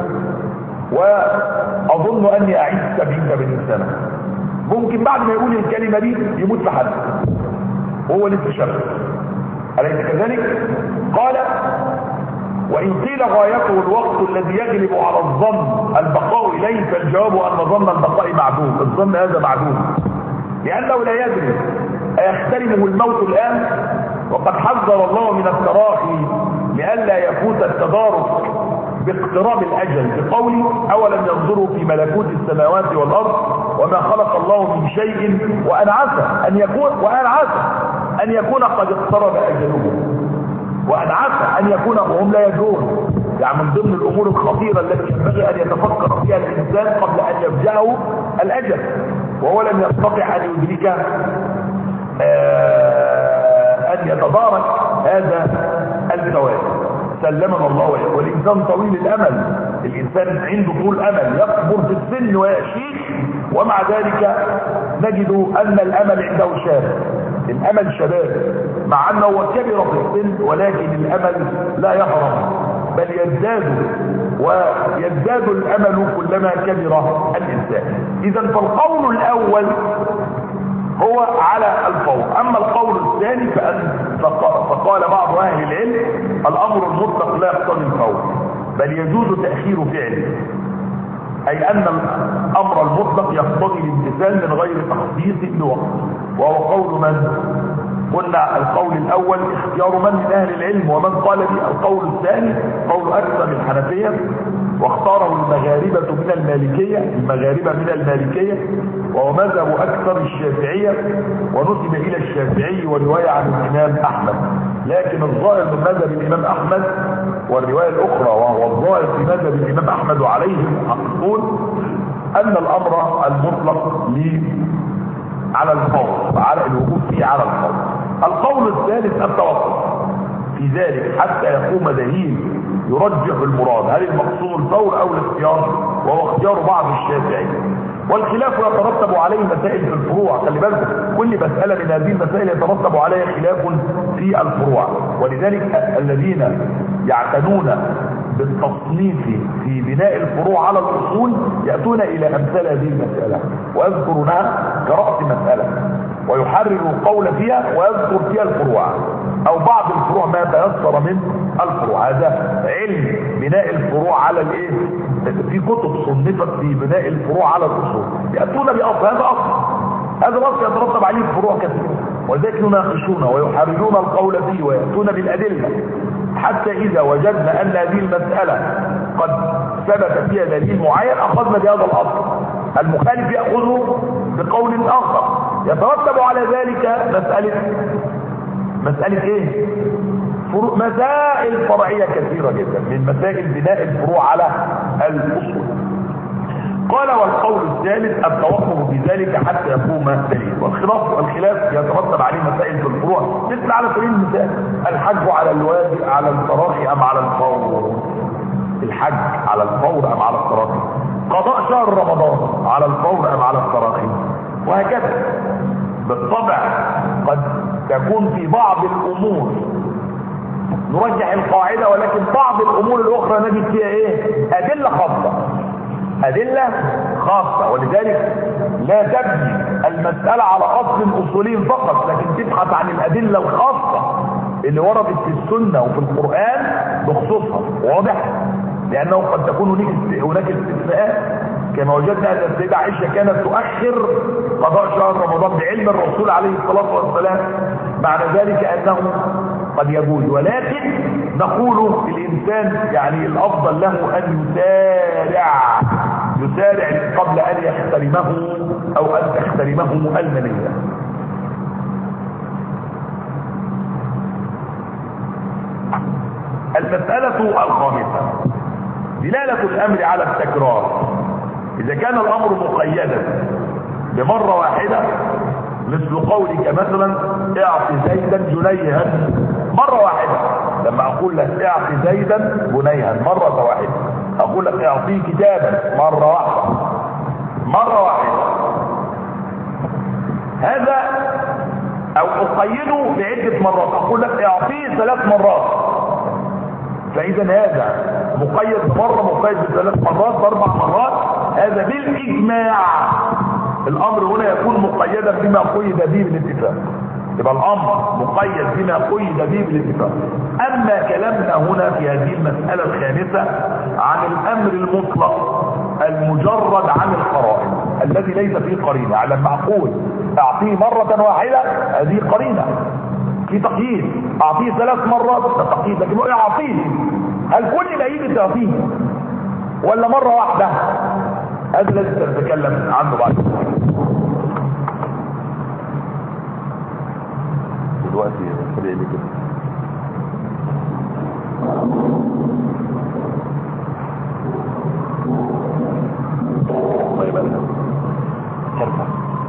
وأظن أني أعيش سبعين ثمانين سنة، ممكن بعد ما يقول الكلمة دي يموت في حد وهو لسه شاب، أليس كذلك؟ قال: وإن قيل غايته الوقت الذي يغلب على الظن البقاء إليه، فالجواب أن ظن البقاء معدوم. الظن هذا معدوم لأنه لا يدري أيخترمه الموت الآن، وقد حذر الله من التراخي لئلا يفوت التدارك باقتراب الأجل بقوله: أولم ينظروا في ملكوت السماوات والأرض وما خلق الله من شيء وأن عسى أن يكون وأن عسى أن يكون قد اقترب أجلهم، وأن عسى أن يكون وهم لا يدرون. يعني من ضمن الأمور الخطيرة التي ينبغي أن يتفكر فيها الإنسان قبل أن يفجأه الأجل، وهو لم يستطع أن يدرك آه أن يتدارك هذا الفوات. سلمنا الله وإياه. والإنسان طويل الأمل، الإنسان عنده طول أمل، يكبر في السن ويشيخ، ومع ذلك نجد أن الأمل عنده شاب. الأمل شباب مع أنه كبر في السن، ولكن الأمل لا يهرب بل يزداد، ويزداد الأمل كلما كبر الإنسان. إذا فالقول الأول هو على الفور. أما القول الثاني فأن فقال بعض أهل العلم: الأمر المطلق لا يقتضي الفور، بل يجوز تأخير فعله، أي أن الأمر المطلق يقتضي الامتثال من غير تخصيص بوقت، وهو قول من؟ قلنا القول الأول اختيار من من أهل العلم، ومن قال به القول الثاني قول أكثر من الحنفية، واختاره المغاربة من المالكية المغاربة من المالكية وهو مذهب أكثر الشافعية، ونسب إلى الشافعي ورواية عن الإمام أحمد. لكن الظاهر من مذهب الإمام أحمد والرواية الأخرى، وهو الظاهر في مذهب الإمام أحمد وعليه المحققون، أن الأمر المطلق لي على الفور، على الوجود فيه على الفور. القول الثالث التوقف في ذلك حتى يقوم دليل يرجح المراد، هل المقصود الفور أو الاختيار، وهو اختيار بعض الشافعي. والخلاف يترتب عليه مسائل في الفروع، خلي بالكم كل مسألة من هذه المسائل يترتب عليها خلاف في الفروع، ولذلك الذين يعتنون بالتصنيف في بناء الفروع على الأصول يأتون إلى أمثال هذه المسألة ويذكرونها كرأس مسألة، ويحرر القول فيها ويذكر فيها الفروع أو بعض الفروع ما تيسر من الفروع. هذا علم بناء الفروع على الايه، في كتب صنفت في بناء الفروع على الأصول، يأتون بأصل، هذا أصل، هذا الأصل يترتب عليه الفروع كثيرة، وذلك يناقشون ويحررون القول فيه ويأتون بالأدلة، حتى إذا وجدنا أن هذه المسألة قد ثبت فيها دليل معين اخذنا بهذا الاصل، المخالف ياخذه بقول اخر. يترتب على ذلك مساله مساله ايه؟ فروع، مسائل فرعيه كثيره جدا من مسائل بناء الفروع على الاصول. قال والقول الثالث التوقف بذلك حتى يقوم دليل. والخلاف والخلاف يترتب عليه مسائل في الفروع، مثل على سبيل المثال الحج على الواجب على التراخي ام على الفور؟ الحج على الفور ام على التراخي؟ قضاء شهر رمضان على الفور ام على التراخي؟ وهكذا. بالطبع قد تكون في بعض الامور نرجح القاعده، ولكن بعض الامور الاخرى نجد فيها ايه؟ ادله خاصه، أدلة خاصة. ولذلك لا تبني المسألة على أصل أصولي فقط، لكن تبحث عن الأدلة الخاصة اللي وردت في السنة وفي القرآن بخصوصها. واضح؟ لأنه قد تكون هناك استثناءات، كما وجدنا أن السيدة عائشة كانت تؤخر قضاء شهر رمضان بعلم الرسول عليه الصلاة والسلام، معنى ذلك أنه قد يجوز. ولكن نقول الإنسان يعني الأفضل له أن يسارع يسارع قبل أن يحترمه أو أن تحترمه المنية. المسألة الخامسة دلالة الأمر على التكرار. إذا كان الأمر مقيدا بمرة واحدة، مثل قولك مثلا اعطي زيدا جنيها مرة واحدة، لما أقول لك اعطي زيدا جنيها مرة واحدة، أقول لك اعطيه كتابا مرة واحدة مرة واحدة، هذا أو أقيده بعدة مرات، أقول لك اعطيه ثلاث مرات، فإذا هذا مقيد بمرة، مقيد بثلاث مرات، بأربع مرات، هذا بالإجماع. الأمر هنا يكون مقيدا بما قيد به بالاتفاق، يبقى الأمر مقيد بما قيد به بالاتفاق. أما كلامنا هنا في هذه المسألة الخامسة عن الأمر المطلق المجرد عن القرائن الذي ليس فيه قرينة، على المعقول أعطيه مرة واحدة هذه قرينة، في تقييد. أعطيه ثلاث مرات ده تقييد، لكن أعطيه هل كل ما يجي تعطيه ولا مرة واحدة؟ هذا الذي سنتكلم عنه بعد دلوقتي. سريع لي كده. الله يبارك فيك. ارفع.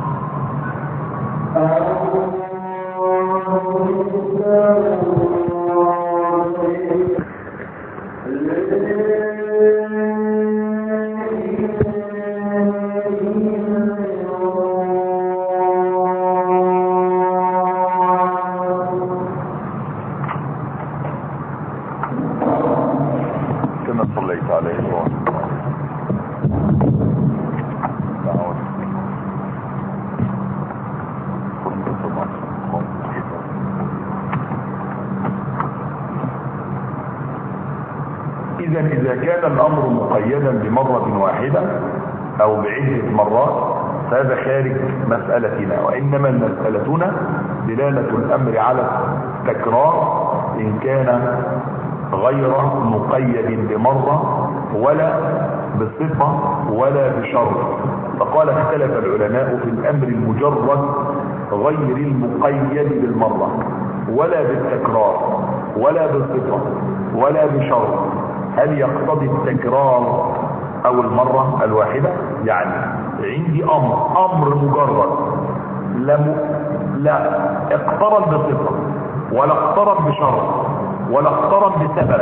إذا كان الأمر مقيدا بمرة واحدة أو بعدة مرات فهذا خارج مسألتنا، وإنما مسألتنا دلالة الأمر على التكرار إن كان غير مقيد بمرة ولا بصفة ولا بشرط. فقال اختلف العلماء في الأمر المجرد غير المقيد بالمرة ولا بالتكرار ولا بالصفة ولا بشرط، هل يقتضي التكرار او المرة الواحدة؟ يعني عندي امر امر مجرد لم لا اقترن بصفة ولا اقترن بشرط ولا اقترن بسبب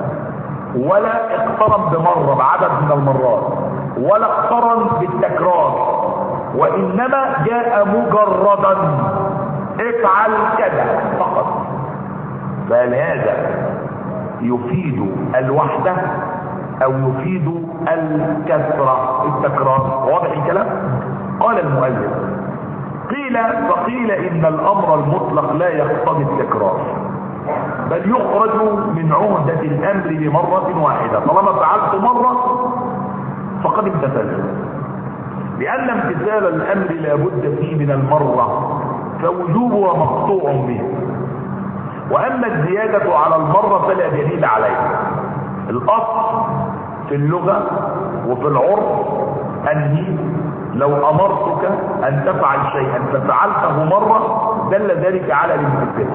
ولا اقترن بمرة بعدد من المرات ولا اقترن بالتكرار، وانما جاء مجردا افعل كذا فقط، فهل هذا يفيد الوحدة او يفيد الكثرة التكرار؟ واضح الكلام؟ قال المؤلف قيل فقيل ان الامر المطلق لا يقتضي التكرار، بل يخرج من عهدة الامر بمرة واحدة، طالما فعلت مرة فقد امتثلت، لان امتثال الامر لا بد فيه من المرة فوجوبه مقطوع به، واما الزيادة على المرة فلا دليل عليه. الاصل في اللغة وفي العرف أني لو أمرتك أن تفعل شيئا ففعلته مرة دل ذلك على الامتثال،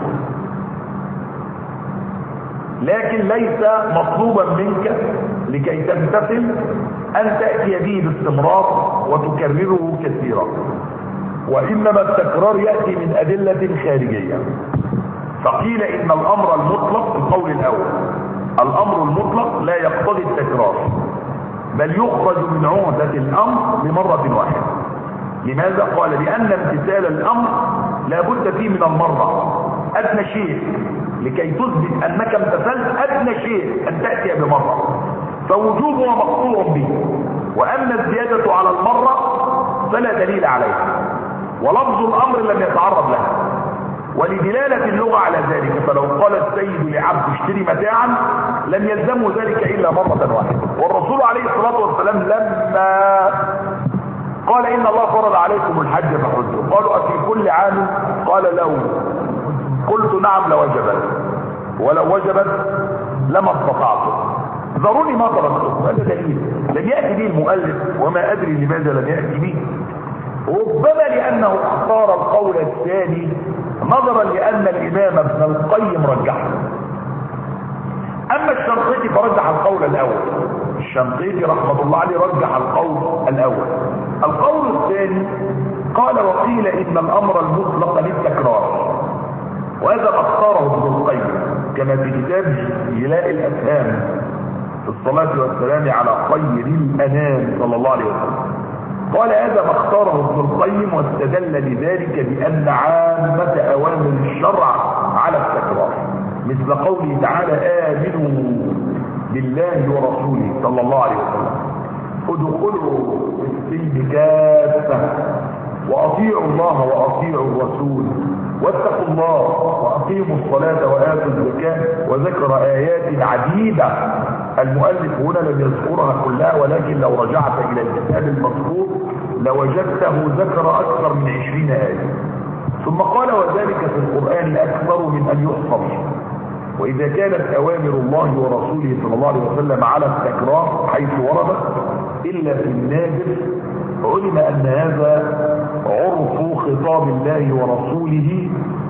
لكن ليس مطلوبا منك لكي تمتثل أن تأتي به باستمرار وتكرره كثيرا، وإنما التكرار يأتي من أدلة خارجية. فقيل إن الأمر المطلق في القول الأول، الأمر المطلق لا يقتضي التكرار، بل يخرج من عهدة الأمر لمرة واحدة. لماذا؟ قال لأن امتثال الأمر لا بد فيه من المرة، أدنى شيء لكي تثبت أنك امتثلت أدنى شيء أن تأتي بمرة، فوجوبه مقطوع به. وأما الزيادة على المرة فلا دليل عليها، ولفظ الأمر لم يتعرض لها، ولدلالة اللغة على ذلك. فلو قال السيد لعبد اشتري متاعا لم يلزمه ذلك إلا مرة واحدة. والرسول عليه الصلاة والسلام لما قال إن الله فرض عليكم الحج فحجوا، قالوا أفي كل عام؟ قال لو قلت نعم لوجبت، ولو وجبت لما استطعتم، ذروني ما تركتم. هذا دليل لم يأتي به المؤلف، وما أدري لماذا لم يأتي به. ربما لأنه اختار القول الثاني نظرا لأن الإمام ابن القيم رجحه. أما الشنقيطي فرجح القول الأول، الشنقيطي رحمة الله عليه رجح القول الأول. القول الثاني قال وقيل إن الأمر المطلق للتكرار، وهذا ما اختاره ابن القيم كما في كتاب جلاء الأفهام في الصلاة والسلام على خير الأنام صلى الله عليه وسلم. قال هذا ما اختاره ابن القيم، واستدل لذلك بأن عامة أوامر الشرع على التكرار، مثل قوله تعالى آمنوا بالله ورسوله صلى الله عليه وسلم، ادخلوا في السلم كافة وأطيعوا الله وأطيعوا الرسول واتقوا الله وأقيموا الصلاة وآتوا الزكاة، وذكر آيات عديدة. المؤلف هنا لم يذكرها كلها، ولكن لو رجعت إلى الكتاب المذكور لوجدته ذكر أكثر من عشرين آية. ثم قال وذلك في القرآن أكثر من أن يحصر. وإذا كانت أوامر الله ورسوله صلى الله عليه وسلم على التكرار حيث وردت إلا في النادر، علم أن هذا عرف خطاب الله ورسوله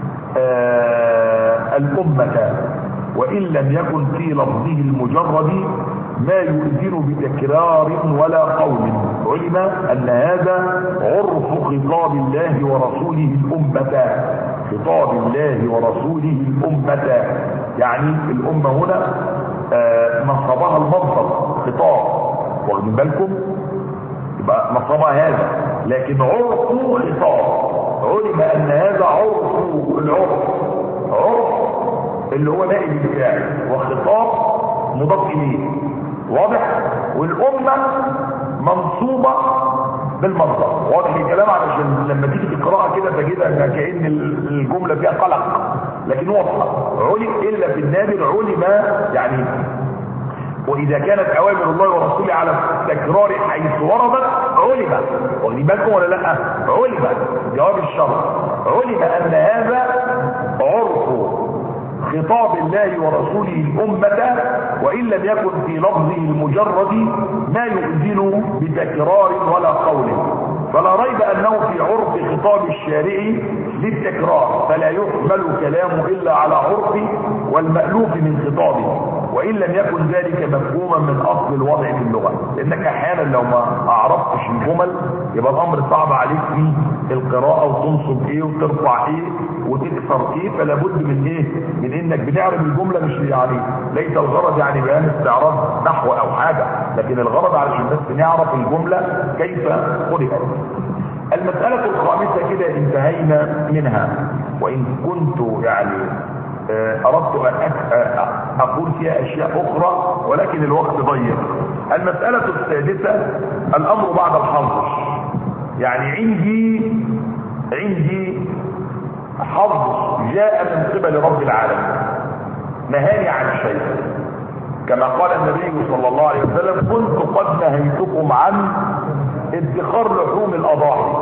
آه الأمة، وإن لم يكن في لفظه المجرد ما يؤذن بتكرار ولا قول. علم أن هذا عرف خطاب الله ورسوله الأمة، خطاب الله ورسوله الأمة، يعني الأمة هنا آه نصبها المنصب خطاب، واخدين بالكم؟ يبقى نصبها هذا، لكن عرف خطاب. علم أن هذا عرف، العرف عرف اللي هو نائب الفاعل، وخطاب مضاف إليه، واضح؟ والأمة منصوبة بالمصدر، واضح الكلام؟ علشان لما تيجي تقراها كده تجدها كأن الجملة فيها قلق، لكن واضحة. علم إلا في النادر، علم يعني وإذا كانت أوامر الله ورسوله على التكرار حيث وردت علم، واخدين بالكم ولا لا؟ علم جواب الشرط، علم أن هذا عرف خطاب الله ورسوله الأمة، وإن لم يكن في لفظه المجرد ما يؤذن بتكرار ولا قول. فلا ريب أنه في عرف خطاب الشارع للتكرار، فلا يحمل كلامه إلا على عرف والمألوف من خطابه، وإن لم يكن ذلك مفهوما من أصل الوضع في اللغة. لأنك أحيانا لو ما أعرفتش الجمل يبقى الأمر صعب عليك في القراءة، وتنصب إيه وترفع إيه وتكسر إيه. فلا بد من إيه؟ من إنك بنعرف الجملة، مش يعني ليس الغرض يعني بيان استعراض نحو أو حاجة، لكن الغرض علشان بس نعرف الجملة كيف خلقت. المسألة الخامسة كده انتهينا منها، وإن كنت يعني أردت أن أقول فيها أشياء أخرى ولكن الوقت ضيق. المسألة السادسة الأمر بعد الحظر. يعني عندي عندي حظر جاء من قبل رب العالمين نهاني عن شيء، كما قال النبي صلى الله عليه وسلم كنت قد نهيتكم عن ادخار لحوم الأضاحي.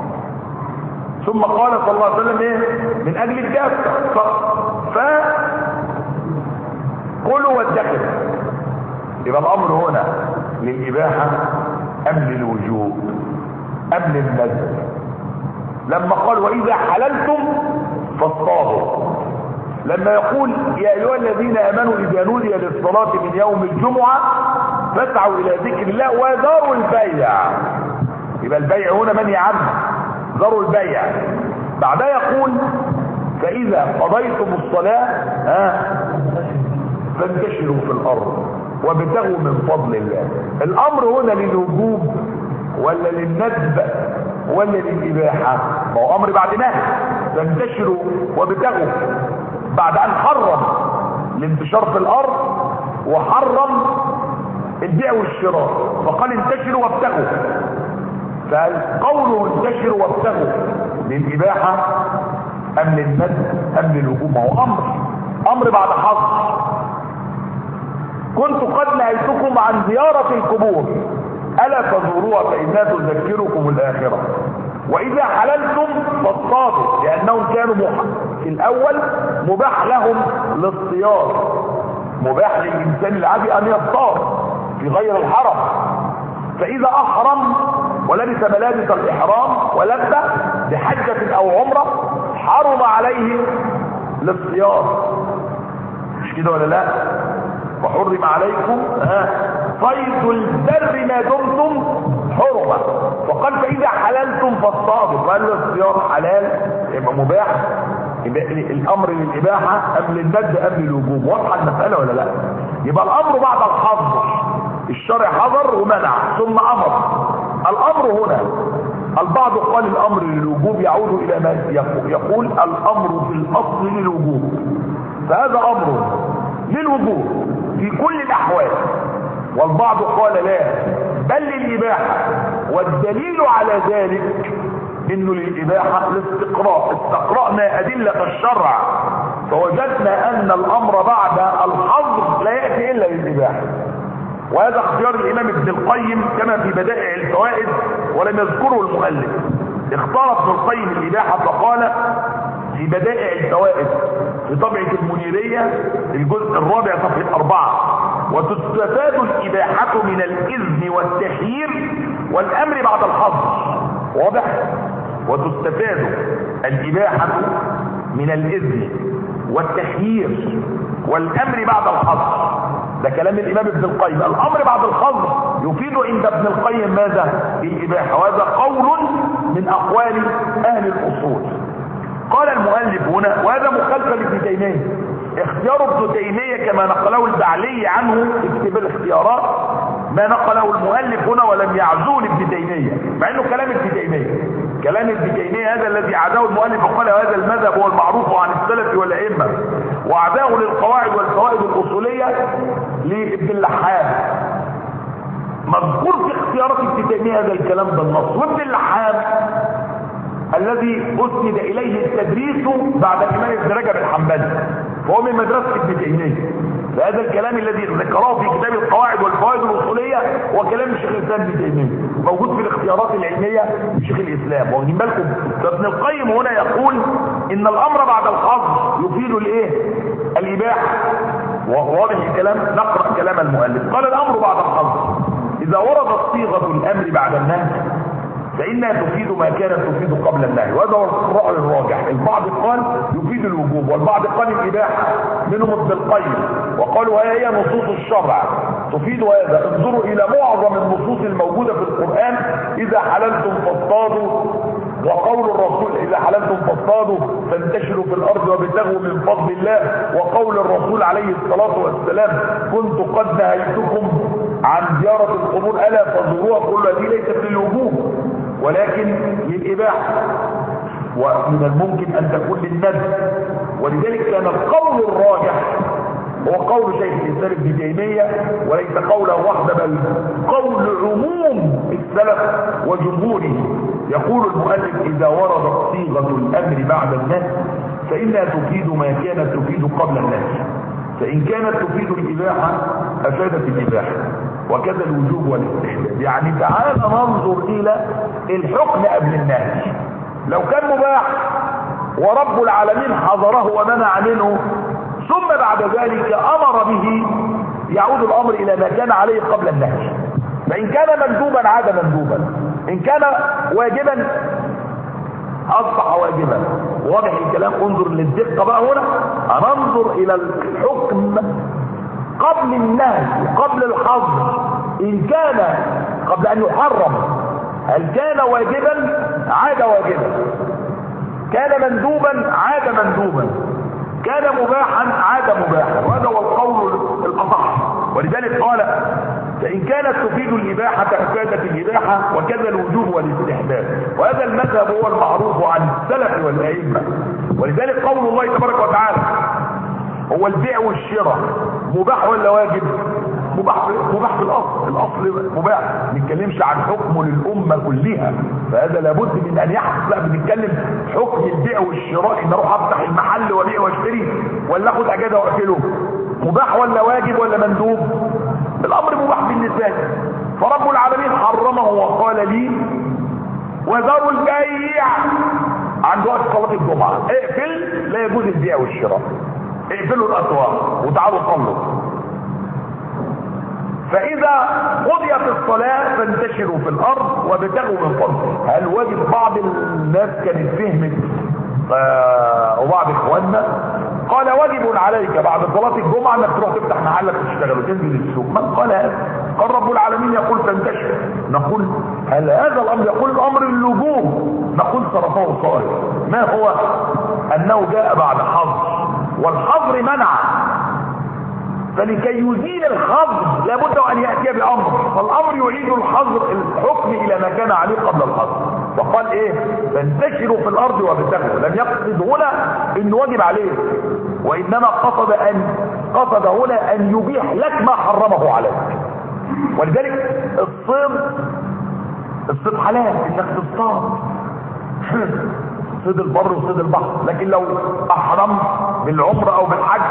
ثم قال صلى الله عليه وسلم ايه؟ من اجل الجافة، ف كلوا وادخروا. يبقى الامر هنا للاباحه ام للوجوب ام للنذر؟ لما قال واذا حللتم فاصطادوا، لما يقول يا ايها الذين امنوا اذا نودي للصلاه من يوم الجمعه فاسعوا الى ذكر الله وذروا البيع، يبقى البيع هنا من يعم؟ ذروا البيع. بعدها يقول فاذا قضيتم الصلاه ها فانتشروا في الارض وابتغوا من فضل الله. الامر هنا للوجوب ولا للندب ولا للاباحه؟ ما هو امر بعد نهي، فانتشروا وابتغوا بعد ان حرم الانتشار في الارض وحرم البيع والشراء، فقال انتشروا وابتغوا. فقوله انتشروا وابتغوا للاباحه ام للندب ام للوجوب؟ ما هو امر امر بعد حظر. كنت قد نهيتكم عن زياره القبور الا تزوروها فانها تذكركم الاخره. واذا حللتم فاصطادوا، لانهم كانوا مح... في الاول مباح لهم الاصطياد، مباح للانسان العادي ان يصطاد في غير الحرم. فاذا احرم ولبس ملابس الاحرام ولبس بحجه او عمره حرم عليه الاصطياد، مش كده ولا لا؟ وحرم عليكم ها صيد البر ما دمتم حرما. فقال فاذا حللتم فاصطادوا، فقال الاصطياد حلال يبقى مباح، يبقى الامر للاباحه ام للند ام للوجوب؟ واضحه المساله ولا لا؟ يبقى الامر بعد الحظر، الشرع حظر ومنع ثم امر. الامر هنا البعض قال الامر للوجوب يعود الى ما يقول الامر في الاصل للوجوب، فهذا امر للوجوب في كل الاحوال. والبعض قال لا بل للاباحه، والدليل على ذلك انه للاباحه الاستقراء. استقرأنا ادله الشرع فوجدنا ان الامر بعد الحظر لا ياتي الا للاباحه، وهذا اختيار الامام ابن القيم كما في بدائع الفوائد ولم يذكره المؤلف. اختار ابن القيم الاباحه فقال في بدائع الفوائد في طبعة المنيرية الجزء الرابع صفحة أربعة: وتستفاد الإباحة من الإذن والتخيير والأمر بعد الحظر. واضح؟ وتستفاد الإباحة من الإذن والتخيير والأمر بعد الحظر. ده كلام الإمام ابن القيم. الأمر بعد الحظر يفيد عند ابن القيم ماذا؟ الإباحة، وهذا قول من أقوال أهل الأصول. قال المؤلف هنا وهذا مخالفه لابن تيميه، اختيار ابن تيميه كما نقله البعلي عنه اكتب الاختيارات ما نقله المؤلف هنا ولم يعزوه لابن تيميه، مع انه كلام ابن تيميه. كلام ابن تيميه هذا الذي عزاه المؤلف وقال هذا المذهب هو المعروف عن السلف والائمه، وعزاه للقواعد والفوائد الاصوليه لابن اللحام. مذكور في اختيارات ابن تيميه هذا الكلام بالنص. وابن اللحام الذي أسند إليه التدريس بعد الإمام ابن رجب الحنبلي، فهو من مدرسة ابن تيمية. فهذا الكلام الذي ذكره في كتاب القواعد والفوائد الأصولية هو كلام الشيخ الإسلام ابن تيمية، موجود في الاختيارات العلمية لشيخ الإسلام. واخدين بالكم؟ فابن القيم هنا يقول إن الأمر بعد الحظر يفيد الإيه؟ الإباحة. وواضح الكلام. نقرأ كلام المؤلف. قال الأمر بعد الحظر إذا وردت صيغة الأمر بعد النهي فإنها تفيد ما كانت تفيد قبل النهي، وهذا هو الرأي الراجح. البعض قال يفيد الوجوب والبعض قال الإباحة، منهم ابن القيم وقالوا هي نصوص الشرع تفيد هذا. انظروا إلى معظم النصوص الموجودة في القرآن: إذا حللتم فاصطادوا، وقول الرسول إذا حللتم فاصطادوا فانتشروا في الأرض وابتغوا من فضل الله، وقول الرسول عليه الصلاة والسلام كنت قد نهيتكم عن زيارة القبور ألا فزوروها. كل هذه ليست للوجوب ولكن للإباحة، ومن الممكن أن تكون للندب. ولذلك كان القول الراجح هو قول شيخ الإسلام ابن تيمية، وليس قوله وحده بل قول عموم السلف وجمهوره. يقول المؤلف إذا وردت صيغة الأمر بعد النهي فإنها تفيد ما كانت تفيد قبل النهي، فإن كانت تفيد الإباحة أفادت الإباحة، وكذا الوجوب والاستحباب. يعني تعال ننظر إلى الحكم قبل النهي. لو كان مباح ورب العالمين حظره ومنع منه ثم بعد ذلك أمر به يعود الامر الى ما كان عليه قبل النهي. فان كان مندوبا عاد مندوبا، ان كان واجبا اصبح واجبا. واضح الكلام؟ انظر للدقه بقى هنا، هننظر الى الحكم قبل النهي قبل الحظر. ان كان قبل ان يحرم هل كان واجبا عاد واجبا، كان مندوبا عاد مندوبا، كان مباحا عاد مباحا، وهذا هو القول الاصح. ولذلك قال فإن كانت تفيد الإباحة أفادت الإباحة وكذا الوجوب والاستحباب، وهذا المذهب هو المعروف عن السلف والأئمة. ولذلك قول الله تبارك وتعالى هو البيع والشراء مباح ولا واجب؟ مباح مباح في الاصل، الاصل مباح. ما بنتكلمش عن حكمه للامه كلها، فهذا لابد من ان يحدث. لا، بنتكلم حكم البيع والشراء، ان اروح افتح المحل وابيع واشتري ولا اخد اجازه واقفله، مباح ولا واجب ولا مندوب؟ الامر مباح بالنسبه لي. فرب العالمين حرمه وقال لي وذروا البيع عند وقت صلاه الجمعه، اقفل، لا يجوز البيع والشراء، اقفلوا الاسواق وتعالوا صلوا. فاذا قضيت الصلاه فانتشروا في الارض وابتغوا من فضله. هل واجب؟ بعض الناس كانت فهمت آه وبعض اخواننا قال واجب عليك بعد صلاه الجمعه انك تروح تفتح محلك وتشتغل وتنزل السوق. من قال هذا؟ قال رب العالمين يقول فانتشر. نقول هل هذا الامر يقول الامر اللجوء؟ نقول صرفه صارف. ما هو؟ انه جاء بعد حظر، والحظر منع، فلكي يزيل الحظر لابد ان ياتي بامر، فالامر يعيد الحظر الحكم الى ما كان عليه قبل الحظر. فقال ايه؟ فانتشروا في الارض وابتغوا. لم يقصد هنا انه واجب عليه، وانما قصد ان قصد هنا ان يبيح لك ما حرمه عليك. ولذلك الصيد الصيد حلال انك تصطاد صيد البر وصيد البحر، لكن لو احرمت بالعمره او بالحج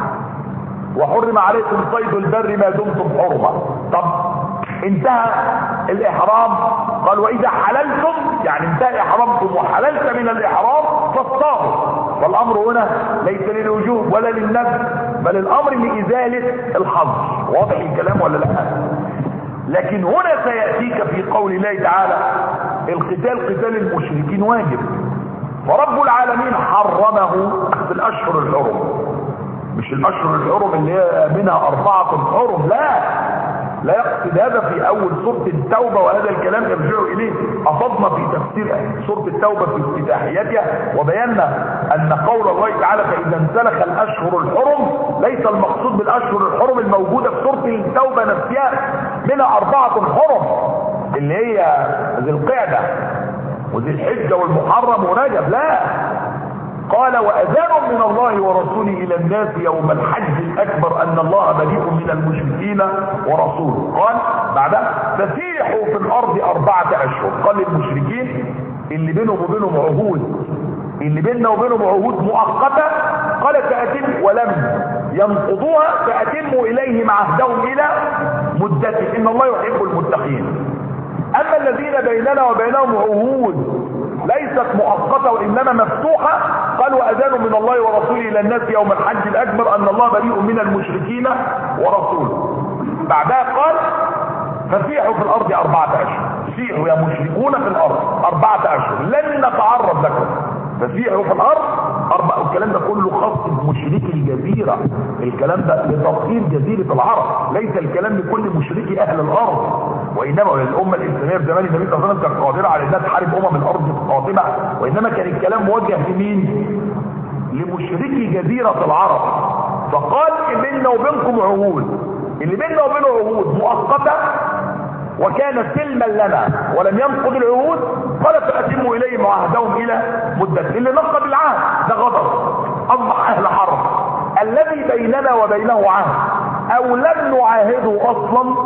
وحرم عليكم صيد البر ما دمتم حرما، طب انتهى الاحرام، قال واذا حللتم، يعني انتهى احرامكم وحللت من الاحرام فاصطادوا. فالامر هنا ليس للوجوب ولا للندب، بل الامر لازاله الحظر. واضح الكلام ولا لا؟ لكن هنا سياتيك في قول الله تعالى القتال قتال المشركين واجب، فرب العالمين حرمه في الاشهر الحرم، مش الاشهر الحرم اللي هي منها اربعه حرم، لا لا يقصد هذا في اول سوره التوبه، وهذا الكلام يرجع اليه. افضنا في تفسير سوره التوبه في افتتاحيتها وبينا ان قول الله تعالى فاذا انسلخ الاشهر الحرم ليس المقصود بالاشهر الحرم الموجوده في سوره التوبه نفسها منها اربعه حرم اللي هي ذي القعده وذي الحجه والمحرم ورجب، لا، قال واذان من الله ورسوله الى الناس يوم الحج الاكبر ان الله بريء من المشركين ورسوله. قال بعدها فسيحوا في الارض اربعه اشهر. قال للمشركين اللي بينهم وبينهم عهود، اللي بيننا وبينهم عهود مؤقته، قال فاتم ولم ينقضوها فاتموا اليهم عهدهم الى مدته ان الله يحب المتقين. اما الذين بيننا وبينهم عهود ليست مؤقته وانما مفتوحه، قال واذان من الله ورسوله الى الناس يوم الحج الاكبر ان الله بريء من المشركين ورسوله. بعدها قال فسيحوا في الارض اربعه اشهر. سيحوا يا مشركون في الارض اربعه اشهر لن نتعرض لكم. فسيحوا في الارض اربع. الكلام ده كله خاص بمشركي الجزيره، الكلام ده لتطهير جزيره العرب، ليس الكلام لكل مشركي اهل الارض. وانما الامه الاسلاميه في زمان النبي صلى الله عليه وسلم كانت قادره على انها تحارب امم الارض القادمه، وانما كان الكلام موجه لمين؟ لمشركي جزيره العرب. فقال بيننا وبينكم عهود، اللي بيننا وبينه عهود مؤقته وكان سلما لنا ولم ينقض العهود، قال فاتموا اليهم عهدهم الى مدته. اللي نقض العهد ده غدر، اصبح اهل حرب. الذي بيننا وبينه عهد او لم نعاهده اصلا،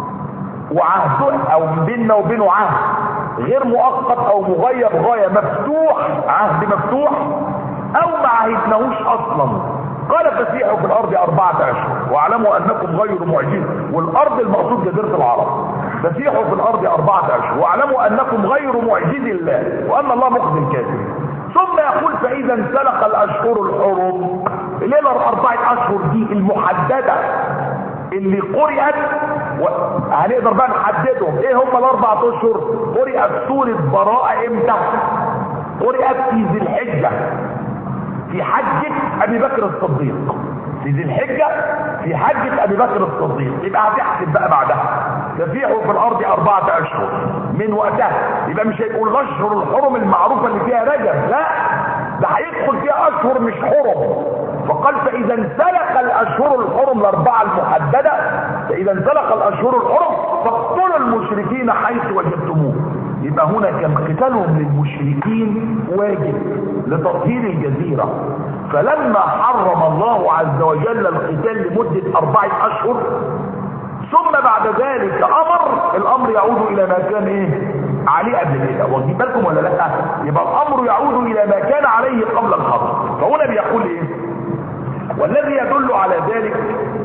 وعهده او بيننا وبينه عهد غير مؤقت او مغير غايه مفتوح، عهد مفتوح، او ما عهدناهوش اصلا. قال فسيحوا في الارض اربعه اشهر واعلموا انكم غير معجز. والارض المقصود جزيره العرب. فسيحوا في الارض اربعه اشهر واعلموا انكم غير معجز الله وان الله مخزي الكافرين. ثم يقول فاذا انسلخ الاشهر الحرم، اللي هي الاربعه اشهر دي المحدده اللي قرأت و... هنقدر بقى نحددهم ايه هم الاربع اشهر. قرأت سورة براءة امتى؟ قرأت في ذي الحجة في حجة ابي بكر الصديق، في ذي الحجة في حجة ابي بكر الصديق. يبقى هتحسب بقى بعدها تفيحوا في الارض اربعة اشهر من وقتها. يبقى مش هيقول الاشهر الحرم المعروفة اللي فيها رجب، لا ده هيدخل فيها اشهر مش حرم. فقال فاذا انسلخ الاشهر الحرم الاربعة المحددة، فاذا انسلخ الاشهر الحرم فاقتلوا المشركين حيث وجدتموه. يبقى هنا كان قتالهم للمشركين واجب لتطهير الجزيرة. فلما حرم الله عز وجل القتال لمدة أربعة أشهر ثم بعد ذلك أمر، الأمر يعود إلى ما كان إيه؟ عليه قبل كده. واخدين بالكم ولا لا؟ يبقى الأمر يعود إلى ما كان عليه قبل الحرب. فهنا بيقول إيه؟ والذي يدل على ذلك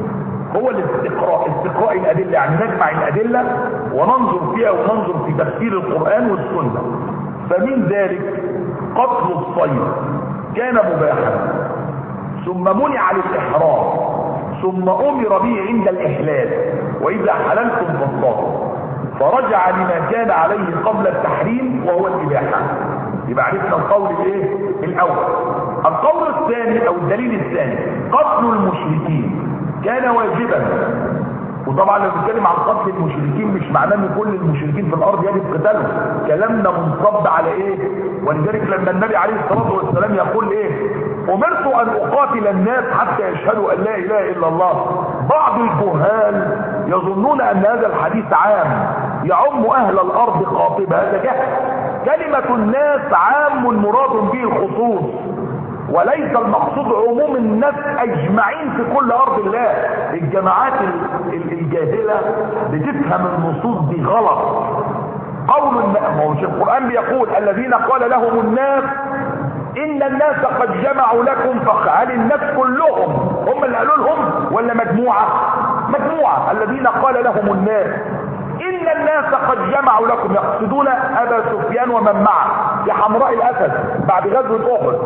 هو الاستقراء، استقراء الأدلة، يعني نجمع الأدلة وننظر فيها وننظر في تفسير القرآن والسنة. فمن ذلك قتل الصيد كان مباحا ثم منع للإحرام ثم أمر به عند الإحلال وإذا حللتم فاصطادوا، فرجع لما كان عليه قبل التحريم وهو الإباحة. يبقى عرفنا القول الايه الأول. القول الثاني أو الدليل الثاني قتل المشركين كان واجبا. وطبعا لما بنتكلم عن قتل المشركين مش معناه ان كل المشركين في الارض يجب قتالهم، كلامنا منصب على ايه؟ ولذلك لما النبي عليه الصلاه والسلام يقول ايه؟ امرت ان اقاتل الناس حتى يشهدوا ان لا اله الا الله. بعض الجهال يظنون ان هذا الحديث عام يعم اهل الارض قاطبه، هذا جهل. كلمه الناس عام مراد به الخصوص، وليس المقصود عموم الناس اجمعين في كل ارض الله. الجماعات الجاهله بتفهم النصوص دي غلط. قول مش القران بيقول الذين قال لهم الناس ان الناس قد جمعوا لكم فهل الناس كلهم هم اللي قالوا لهم ولا مجموعه؟ مجموعه. الذين قال لهم الناس ان الناس قد جمعوا لكم، يقصدون ابا سفيان ومن معه في حمراء الاسد بعد غزوه احد.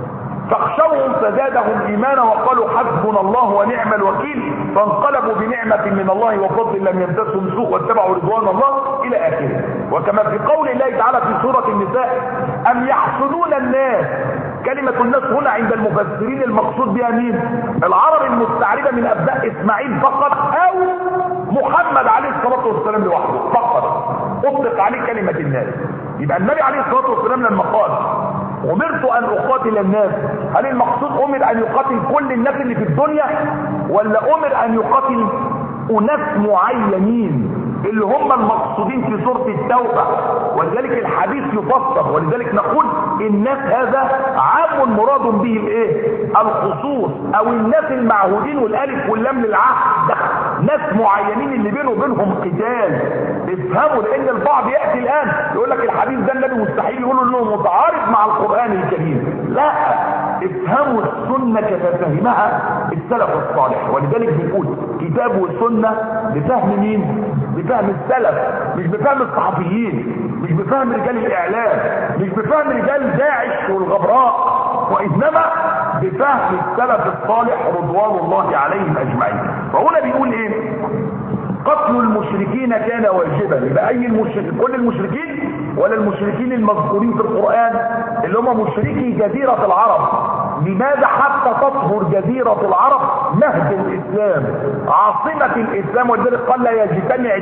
فاخشوهم فزادهم ايمانا وقالوا حسبنا الله ونعم الوكيل، فانقلبوا بنعمه من الله وفضل لم يمسسهم سوء واتبعوا رضوان الله الى اخره. وكما في قول الله تعالى في سوره النساء ام يحسدون الناس. كلمه الناس هنا عند المفسرين المقصود بها مين؟ العرب المستعربه من ابناء اسماعيل فقط او محمد عليه الصلاه والسلام لوحده فقط اطلق عليه كلمه الناس. يبقى النبي عليه الصلاه والسلام لما قال امرت ان اقاتل الناس، هل المقصود امر ان يقاتل كل الناس اللي في الدنيا ولا امر ان يقاتل اناس معينين اللي هم المقصودين في سوره التوبه؟ ولذلك الحديث يفسر، ولذلك نقول الناس هذا عام مراد به الايه؟ الخصوص، او الناس المعهودين والالف واللام للعهد، ناس معينين اللي بينه وبينهم قتال. افهموا، لان البعض ياتي الان يقول لك الحديث ده النبي مستحيل يقولوا انه متعارض مع القران الكريم. لا، افهموا السنه كما فهمها السلف الصالح. ولذلك بنقول كتاب والسنه بفهم مين؟ بفهم السلف، مش بفهم الصحفيين، مش بفهم رجال الاعلام، مش بفهم رجال داعش والغبراء، وانما بفهم السلف الصالح رضوان الله عليهم اجمعين. فهنا بيقول ايه؟ قتل المشركين كان واجبا. يبقى اي المشرك، كل المشركين ولا المشركين المذكورين في القرآن اللي هم مشركي جزيرة العرب؟ لماذا حتى تطهر جزيرة العرب مهد الاسلام، عاصمة الاسلام؟ ولذلك قال لا يجتمع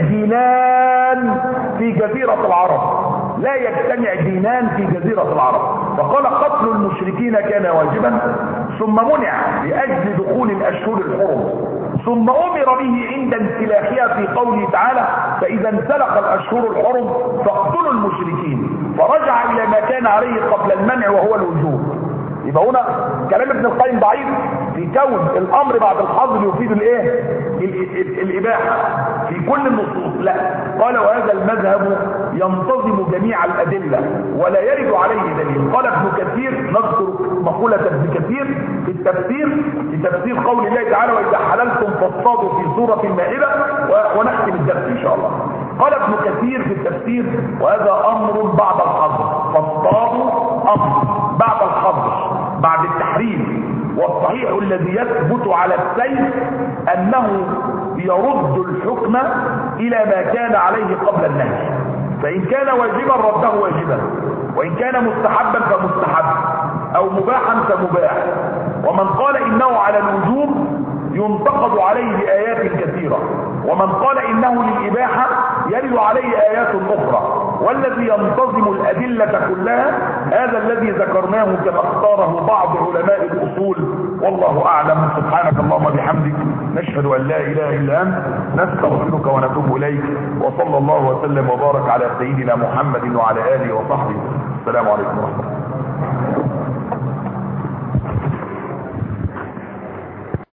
دينان في جزيرة العرب، لا يجتمع دينان في جزيرة العرب. فقال قتل المشركين كان واجبا ثم منع لأجل دخول الأشهر الحرم، ثم أمر به عند انسلاخها في قوله تعالى فإذا انسلخ الأشهر الحرم فاقتلوا المشركين، فرجع إلى ما كان عليه قبل المنع وهو الوجوب. يبقى هنا كلام ابن القيم ضعيف في كون الامر بعد الحظر يفيد الايه؟ الاباحه في كل النصوص. لا، قال وهذا المذهب ينتظم جميع الادله ولا يرد عليه دليل. قال ابن كثير، نذكر مقوله ابن كثير في التفسير، في تفسير قول الله تعالى واذا حللتم فاصطادوا في سوره المائده، ونختم الدرس ان شاء الله. قال ابن كثير في التفسير وهذا امر بعد الحظر، فاصطادوا امر بعد الحظر بعد التحريم، والصحيح الذي يثبت على السيف أنه يرد الحكم إلى ما كان عليه قبل النهي، فإن كان واجبا رده واجبا، وإن كان مستحبا فمستحب، أو مباحا فمباح. ومن قال إنه على الوجوب ينتقد عليه بآيات كثيرة، ومن قال إنه للإباحة يرد عليه آيات أخرى. والذي ينتظم الأدلة كلها هذا الذي ذكرناه كما اختاره بعض علماء الأصول، والله أعلم. سبحانك اللهم بحمدك، نشهد أن لا إله إلا أنت، نستغفرك ونتوب إليك، وصلى الله وسلم وبارك على سيدنا محمد وعلى آله وصحبه. السلام عليكم ورحمة الله.